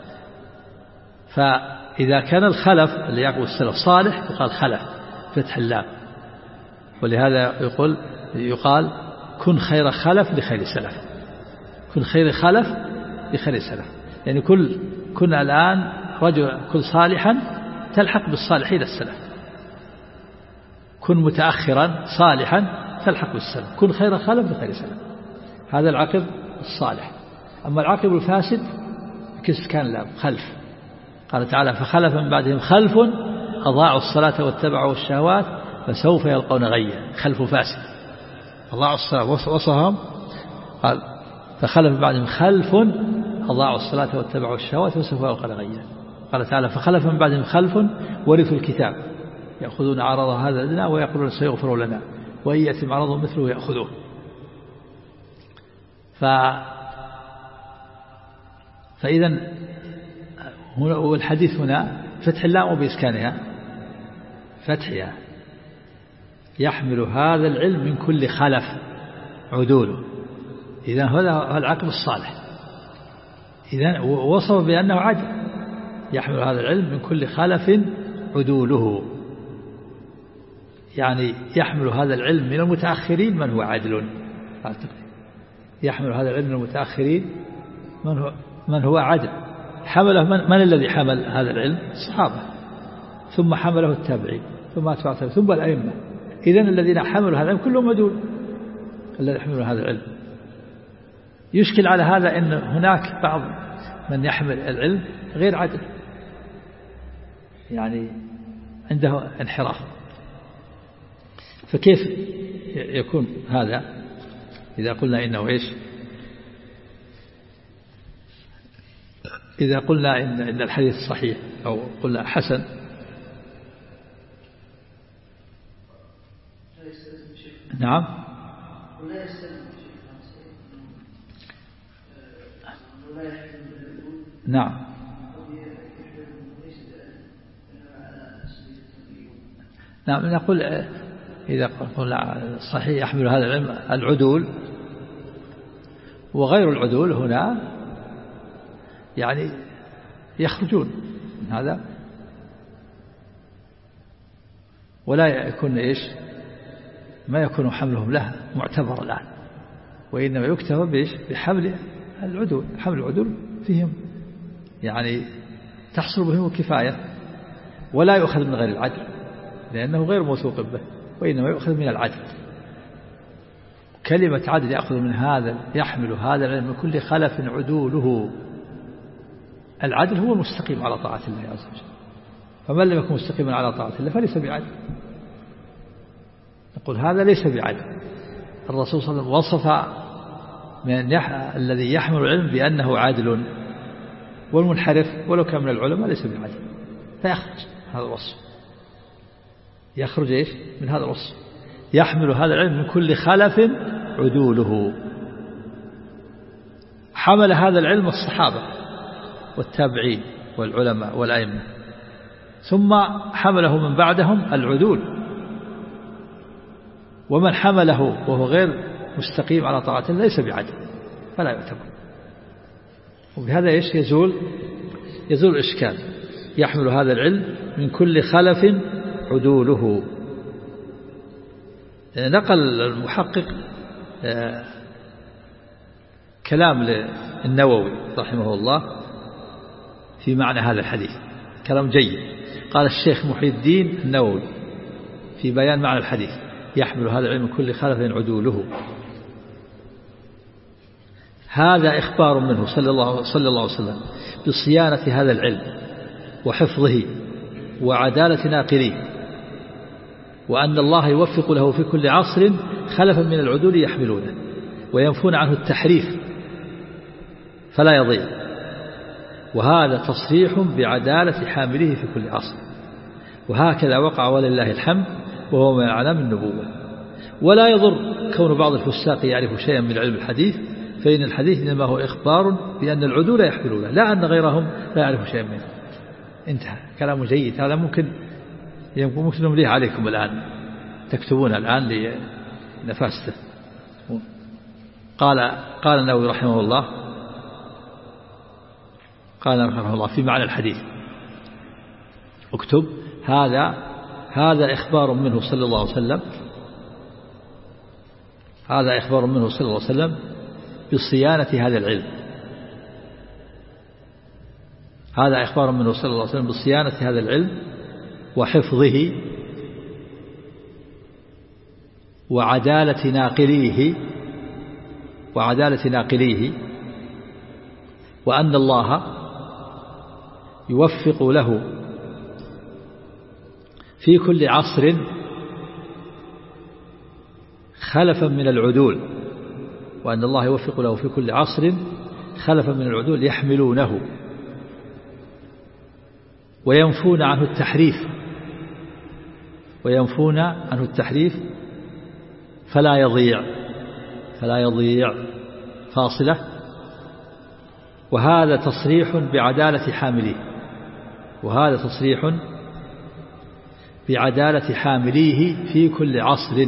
فإذا كان الخلف اللي يعقب السلف صالح يقال خلف فتح اللام، ولهذا يقول يقال كن خير خلف لخير سلف، كن خير خلف لخير سلف. يعني كل كنا الآن رجل كن صالحا تلحق بالصالحين السلف، كن متأخرا صالحا تلحق بالسلف، كن خير خلف لخير سلف. هذا العقب الصالح. أما العقب الفاسد كس كان لام خلف. قال تعالى فخلف من بعدهم خلف أضاعوا الصلاة واتبعوا الشهوات فسوف يلقون غيا. خلف فاسد أضاعوا الصلاة وصهم، قال فخلف من بعدهم خلف أضاعوا الصلاة واتبعوا الشهوات فسوف يلقون غيا. قال تعالى فخلف من بعدهم خلف ورثوا الكتاب يأخذون عرض هذا الأدنى ويقولون سيغفر لنا وإن يأتي عرض مثله يأخذوه. ف فإذا هنا الحديث هنا فتح اللام وبإسكانها فتحها يحمل هذا العلم من كل خلف عدوله. إذا هذا العقب الصالح، إذا وصف بأنه عدل، يحمل هذا العلم من كل خلف عدوله، يعني يحمل هذا العلم من المتأخرين من هو عدل. يحمل هذا العلم من المتأخرين من هو من هو عدل. حمله من, من الذي حمل هذا العلم؟ الصحابة، ثم حمله التابعين، ثم أتباع التابعين، ثم الأئمة. إذن الذين حملوا هذا العلم كلهم عدول الذين يحملون هذا العلم. يشكل على هذا أن هناك بعض من يحمل العلم غير عدل، يعني عنده انحراف. فكيف يكون هذا إذا قلنا إنه إيش؟ إذا قلنا إن, إن الحديث صحيح أو قلنا حسن، نعم نعم نعم نقول إذا قلنا صحيح يحمل هذا العلم العدول وغير العدول هنا يعني يخرجون من هذا، ولا يكون إيش ما يكون حملهم له معتبر الآن، وإنما يكتفى بإيش بحمل العدول. حمل العدول فيهم يعني تحصل بهم الكفاية، ولا يؤخذ من غير العدل لأنه غير موثوق به، وإنما يؤخذ من العدل. كلمة عدل يأخذ من هذا، يحمل هذا العلم من كل خلف عدوله. العدل هو المستقيم على طاعة الله عز وجل، فمن لم يكن مستقيما على طاعة الله فليس بعدل. نقول هذا ليس بعدل. الرسول صلى الله عليه وسلم وصف من يح... الذي يحمل العلم بأنه عادل، والمنحرف ولو كان من العلماء ليس بعدل، فيخرج هذا الوصف، يخرج إيش من هذا الوصف. يحمل هذا العلم من كل خلف عدوله. حمل هذا العلم الصحابة والتابعين والعلماء والأئمة، ثم حمله من بعدهم العدول. ومن حمله وهو غير مستقيم على طاعة الله ليس بعدل، فلا يعتبر. وبهذا إيش يزول يزول الإشكال. يحمل هذا العلم من كل خلف عدوله. نقل المحقق كلام للنووي رحمه الله في معنى هذا الحديث، كلام جيد. قال الشيخ محي الدين النووي في بيان معنى الحديث: يحمل هذا العلم من كل خلف عدوله. هذا إخبار منه صلى الله, صلى الله عليه وسلم بصيانة هذا العلم وحفظه وعدالة ناقليه، وأن الله يوفق له في كل عصر خلفا من العدول يحملونه وينفون عنه التحريف فلا يضيع. وهذا تصريح بعدالة حامله في كل عصر، وهكذا وقع ولله الحمد، وهو من أعلام النبوة. ولا يضر كون بعض الفساق يعرف شيئا من علم الحديث، فإن الحديث إنما هو إخبار بأن العدول يحملونه، لا أن غيرهم لا يعرف شيئا منه. انتهى. كلام جيد. هذا ممكن ممكن نمليه عليكم الآن، تكتبون الآن لنفاسته. قال قال النووي رحمه الله قال رحمه الله في معنى الحديث، اكتب: هذا هذا إخبار منه صلى الله عليه وسلم هذا إخبار منه صلى الله عليه وسلم بصيانة هذا العلم. هذا إخبار منه صلى الله عليه وسلم بصيانة هذا العلم وحفظه وعدالة ناقليه وعدالة ناقليه وأن الله يوفق له في كل عصر خلفا من العدول وأن الله يوفق له في كل عصر خلفا من العدول يحملونه وينفون عنه التحريف وينفون عنه التحريف فلا يضيع فلا يضيع فاصلة. وهذا تصريح بعدالة حامليه وهذا تصريح بعدالة حامليه في كل عصر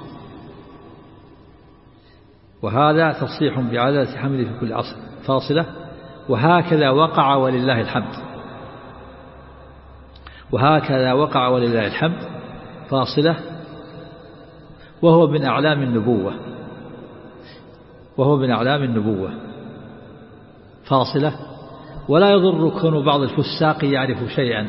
وهذا تصريح بعدالة حامليه في كل عصر فاصلة. وهكذا وقع ولله الحمد وهكذا وقع ولله الحمد فاصلة. وهو من أعلام النبوة وهو من أعلام النبوة فاصلة. ولا يضر كون بعض الفساق يعرف شيئا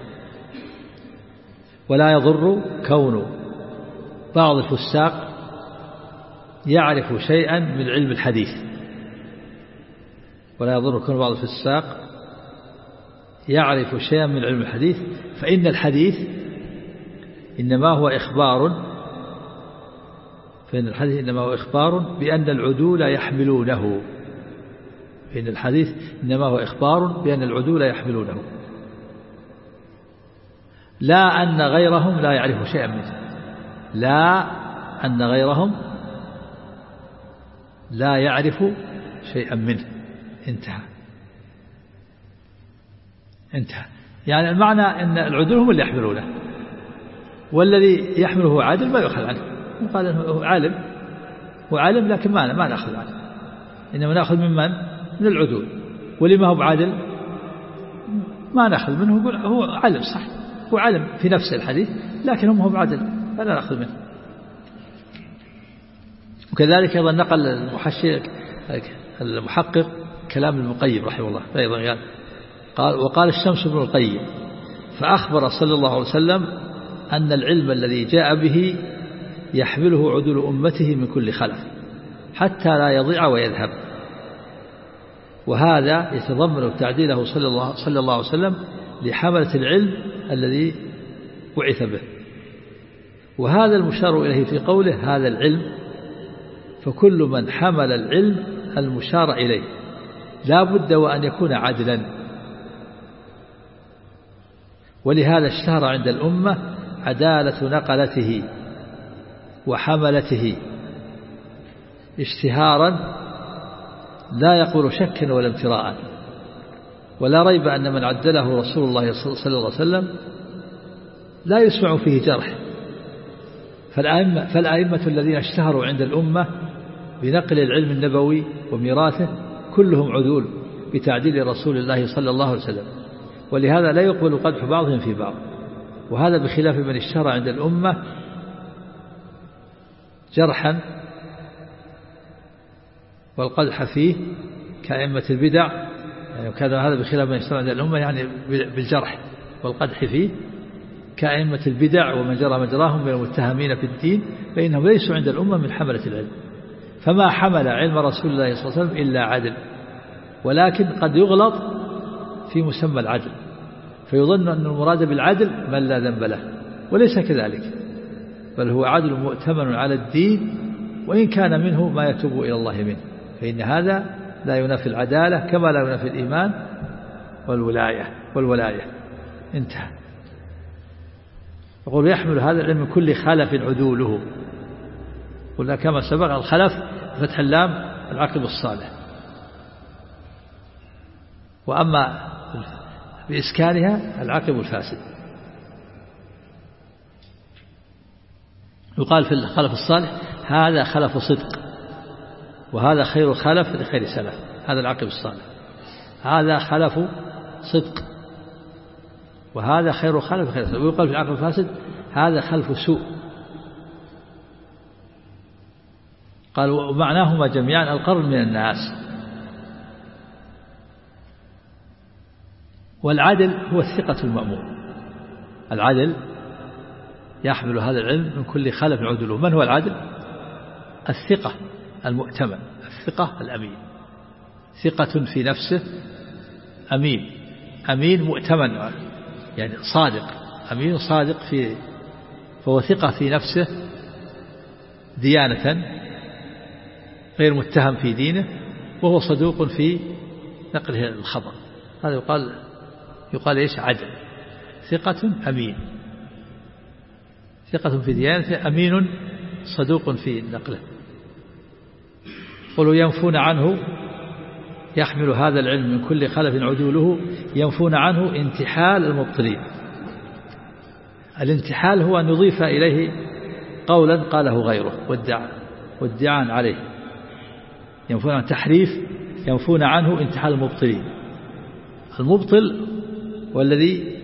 ولا يضر كون بعض الفساق يعرف شيئا من علم الحديث ولا يضر كون بعض الفساق يعرف شيئا من علم الحديث فإن الحديث إنما هو إخبار فإن الحديث إنما هو إخبار بأن العدول يحملونه فإن الحديث إنما هو إخبار بأن العدول يحملونه لا أن غيرهم لا يعرف شيئا منه لا أن غيرهم لا يعرف شيئا منه. انتهى انتهى يعني المعنى أن العدول هم اللي يحملونه والذي يحمله عادل ما يؤخذ عنه. قال هو عالم هو عالم لكن ما ما نأخذ عنه إنما نأخذ من من من العدول ولما هو بعادل ما نأخذ منه. هو عالم صح هو عالم في نفس الحديث لكن هم هو بعادل فلا نأخذ منه. وكذلك أيضا نقل المحشي المحقق كلام المقيم رحمه الله أيضا قال وقال الشمس بن القيم فأخبر صلى الله عليه وسلم أن العلم الذي جاء به يحمله عدول أمته من كل خلف حتى لا يضيع ويذهب. وهذا يتضمن تعديله صلى الله, صلى الله عليه وسلم لحملة العلم الذي بعث به. وهذا المشار إليه في قوله هذا العلم فكل من حمل العلم المشار إليه لا بد وأن يكون عدلا. ولهذا اشتهر عند الأمة عدالة نقلته وحملته اشتهارا لا يقول شكا ولا امتراء. ولا ريب أن من عدله رسول الله صلى الله عليه وسلم لا يسمع فيه جرح. فالأئمة, فالأئمة الذين اشتهروا عند الأمة بنقل العلم النبوي وميراثه كلهم عدول بتعديل رسول الله صلى الله عليه وسلم، ولهذا لا يقبل قدح بعضهم في بعض. وهذا بخلاف من اشتهر عند الأمة جرحا والقدح فيه كأئمة البدع، يعني كذا هذا بخلاف من اشتهر عند الأمة يعني بالجرح والقدح فيه كأئمة البدع ومن جرى مجراهم من المتهمين في الدين، فإنهم ليسوا عند الأمة من حملة العلم. فما حمل علم رسول الله صلى الله عليه وسلم إلا عدل، ولكن قد يغلط في مسمى العدل فيظن أن المراد بالعدل من لا ذنب له، وليس كذلك، بل هو عدل مؤتمن على الدين وإن كان منه ما يتوب إلى الله منه، فإن هذا لا ينافي العدالة كما لا ينافي الإيمان والولاية والولاية. انتهى. يقول يحمل هذا العلم من كل خلف عدوله، قلنا كما سبق الخلف فتح اللام العقب الصالح، وأما بإسكانها العقب الفاسد. يقال في الخلف الصالح هذا خلف صدق، وهذا خير خلف لخير سلف، هذا العقب الصالح. هذا خلف صدق وهذا خير خلف لخير سلف. ويقال في العقب الفاسد هذا خلف سوء. قال ومعناهما جميعا القرن من الناس. والعدل هو الثقة المأمون. العدل يحمل هذا العلم من كل خلف عدله. من هو العدل؟ الثقة المؤتمن، الثقة الأمين، ثقة في نفسه أمين، أمين مؤتمن يعني صادق، أمين صادق في، فهو ثقة في نفسه ديانة غير متهم في دينه، وهو صدوق في نقله الخبر. هذا يقال يقال إيش؟ عدل. ثقة أمين، ثقة في ديانته أمين صدوق في نقله. قلوا ينفون عنه، يحمل هذا العلم من كل خلف عدوله، ينفون عنه انتحال المبطلين. الانتحال هو أن يضيف إليه قولا قاله غيره وادعاء وادعاء عليه. ينفون عن تحريف، ينفون عنه انتحال المبطلين. المبطل والذي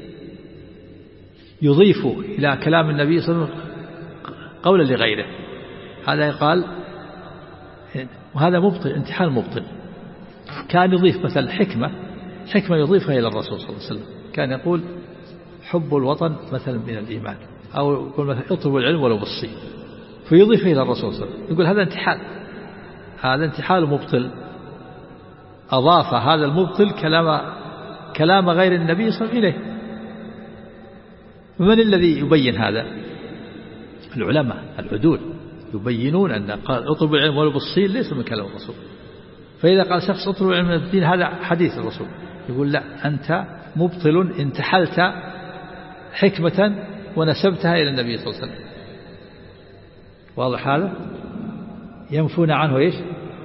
يضيف إلى كلام النبي صلى الله عليه وسلم قولا لغيره، هذا يقال، وهذا مبطل، انتحال مبطل. كان يضيف مثلا حكمة حكمة يضيفها إلى الرسول صلى الله عليه وسلم، كان يقول حب الوطن مثلا من الإيمان، أو يقول مثلا اطلبوا العلم ولو بالصين، فيضيف إلى الرسول صلى الله عليه وسلم، يقول هذا انتحال، هذا انتحال مبطل. أضاف هذا المبطل كلام كلام غير النبي صلى الله عليه وسلم إليه. من الذي يبين هذا؟ العلماء العدول يبينون أن قال اطلبوا العلم ولو بالصين ليس من كلام الرسول. فإذا قال شخص اطلبوا العلم من الدين هذا حديث الرسول، يقول لا، أنت مبطل، انتحلت حكمة ونسبتها إلى النبي صلى الله عليه وسلم. واضح هذا؟ ينفون عنه إيش؟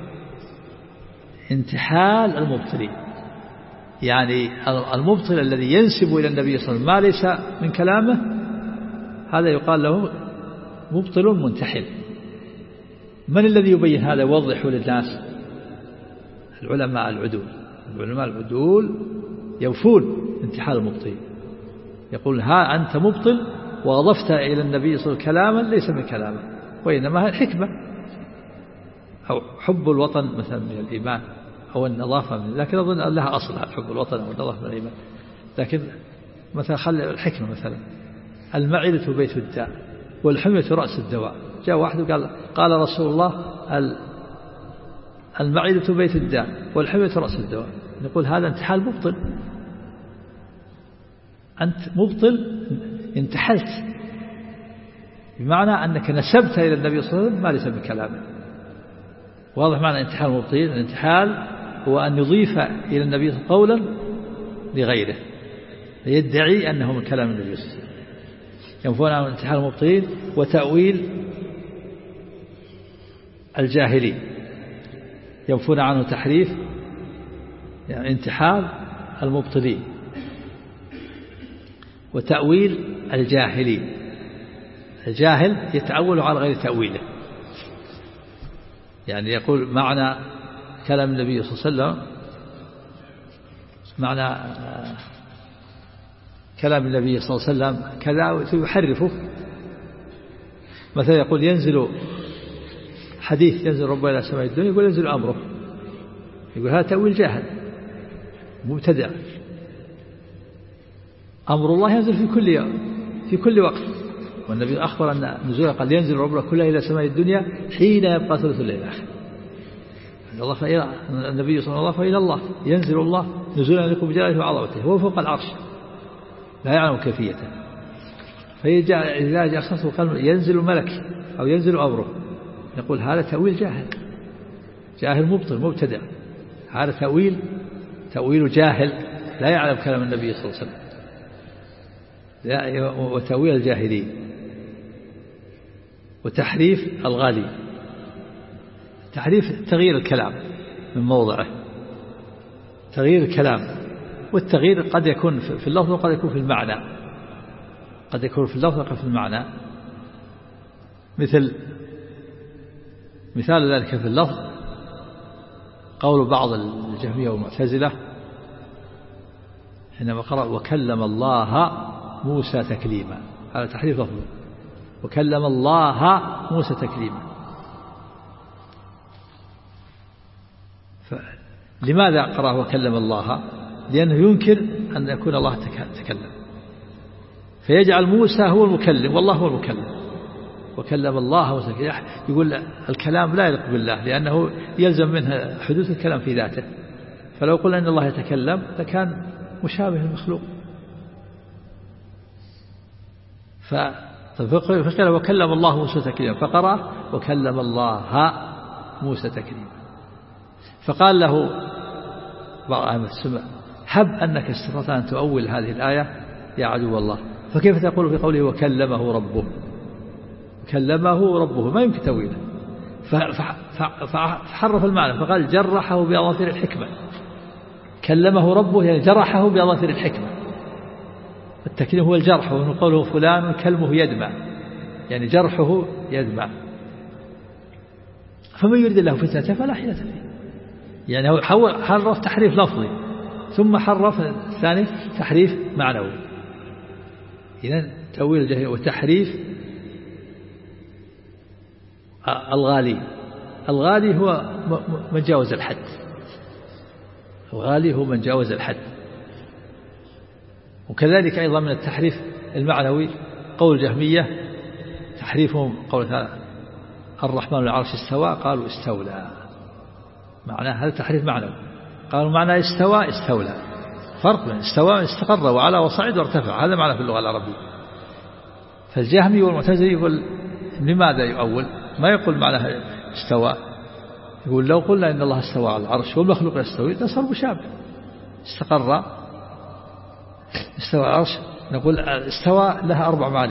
انتحال المبطلين، يعني المبطل الذي ينسب إلى النبي صلى الله عليه وسلم ما ليس من كلامه، هذا يقال له مبطل منتحل. من الذي يبين هذا ويوضح للناس؟ العلماء العدول. العلماء العدول يوفون انتحال المبطلين، يقول ها أنت مبطل وأضفت إلى النبي صلى الله عليه وسلم كلاما ليس من كلامه، وإنما هي حكمة أو حب الوطن مثلا من الإيمان أو النظافة من، لكن أظن أن لها أصل حب الوطن أو النظافة من الإيمان. لكن مثلا خلي الحكمة مثلا المعدة بيت الداء والحمية رأس الدواء. جاء واحد وقال قال رسول الله المعدة بيت الداء والحمية رأس الدواء، نقول هذا انتحال مبطل، أنت مبطل انتحلت، بمعنى أنك نسبت إلى النبي صلى الله عليه وسلم ما ليس من كلامه. واضح معنى انتحال المبطلين؟ الانتحال هو أن يضيف إلى النبي قولا لغيره يدعي أنه من كلام النبي صلى الله عليه وسلم. ينفون عن انتحال المبطلين وتأويل الجاهلين، ينفون عنه تحريف يعني انتحال المبطلين وتأويل الجاهلين. الجاهل يتأول على غير تأويله، يعني يقول معنى كلام النبي صلى الله عليه وسلم معنى كلام النبي صلى الله عليه وسلم كذا يحرفه. مثلا يقول ينزل حديث ينزل ربنا إلى سماء الدنيا، يقول ينزل أمره، يقول هذا تأويل جاهل مبتدع. أمر الله ينزل في كل يوم في كل وقت، والنبي أخبر أن نزوله قال ينزل ربنا كلها إلى سماء الدنيا حين يبقى ثلث الليل الآخر. النبي صلى الله عليه وسلم إلى الله ينزل الله نزولا لكم بجلاله وعظمته، هو فوق العرش لا يعلم كيفيته. فإذا جاء خصوصه قال ينزل ملك أو ينزل أمره، يقول هذا تأويل جاهل جاهل مبطل مبتدع. هذا تأويل تأويل جاهل لا يعلم كلام النبي صلى الله عليه وسلم، وتأويل الجاهلين وتحريف الغالي. تحريف تغيير الكلام من موضعه، تغيير الكلام، والتغيير قد يكون في اللفظ وقد يكون في المعنى، قد يكون في اللفظ وقد في المعنى. مثل مثال ذلك في اللفظ قول بعض الجهمية والمعتزلة حينما قرأ وكلم الله موسى تكليما، هذا تحريف لفظ، وكلم الله موسى تكليما. لماذا قرأ وكلم الله؟ لأنه ينكر أن يكون الله تكلم، فيجعل موسى هو المكلم والله هو المكلم، وكلم الله موسى. يقول الكلام لا يليق بالله لأنه يلزم منه حدوث الكلام في ذاته، فلو قلنا أن الله يتكلم لكان مشابه المخلوق. فقال وكلم الله موسى تكليما، فقرأ وكلم الله موسى تكليما. فقال له بعض أهل السمع هب أنك استطعت أن تؤول هذه الآية يا عدو الله، فكيف تقول في قوله وكلمه ربه؟ كلمه ربه ما يمكن تأويله، فحرف المعنى، فقال جرحه بأظافر الحكمة. كلمه ربه يعني جرحه بأظافر الحكمة. التكليم هو الجرح، ومن قوله فلان كلمه يدمع، يعني جرحه يدمع. فمن يريد الله فتنته فلا حيلة فيه، يعني هو حرف تحريف لفظي ثم حرف الثاني تحريف معنوي. إذن تأويل الجاهل وتحريف الغالي. الغالي هو من جاوز الحد، الغالي هو من جاوز الحد. وكذلك أيضا من التحريف المعنوي قول الجهمية تحريفهم قول تعالى الرحمن على العرش استوى، قالوا استولى، معناه هذا تحريف معنوي. قالوا معناه استوى استولى، فرق بين استوى استقر وعلى وصعد وارتفع، هذا معناه في اللغة العربية. فالجهمي والمعتزلي يقول لماذا يؤول؟ ما يقول معناه استوى، يقول لو قلنا إن الله استوى على العرش والمخلوق يستوي لصار مشابه. استقر استوى على العرش، نقول استوى لها أربع معاني.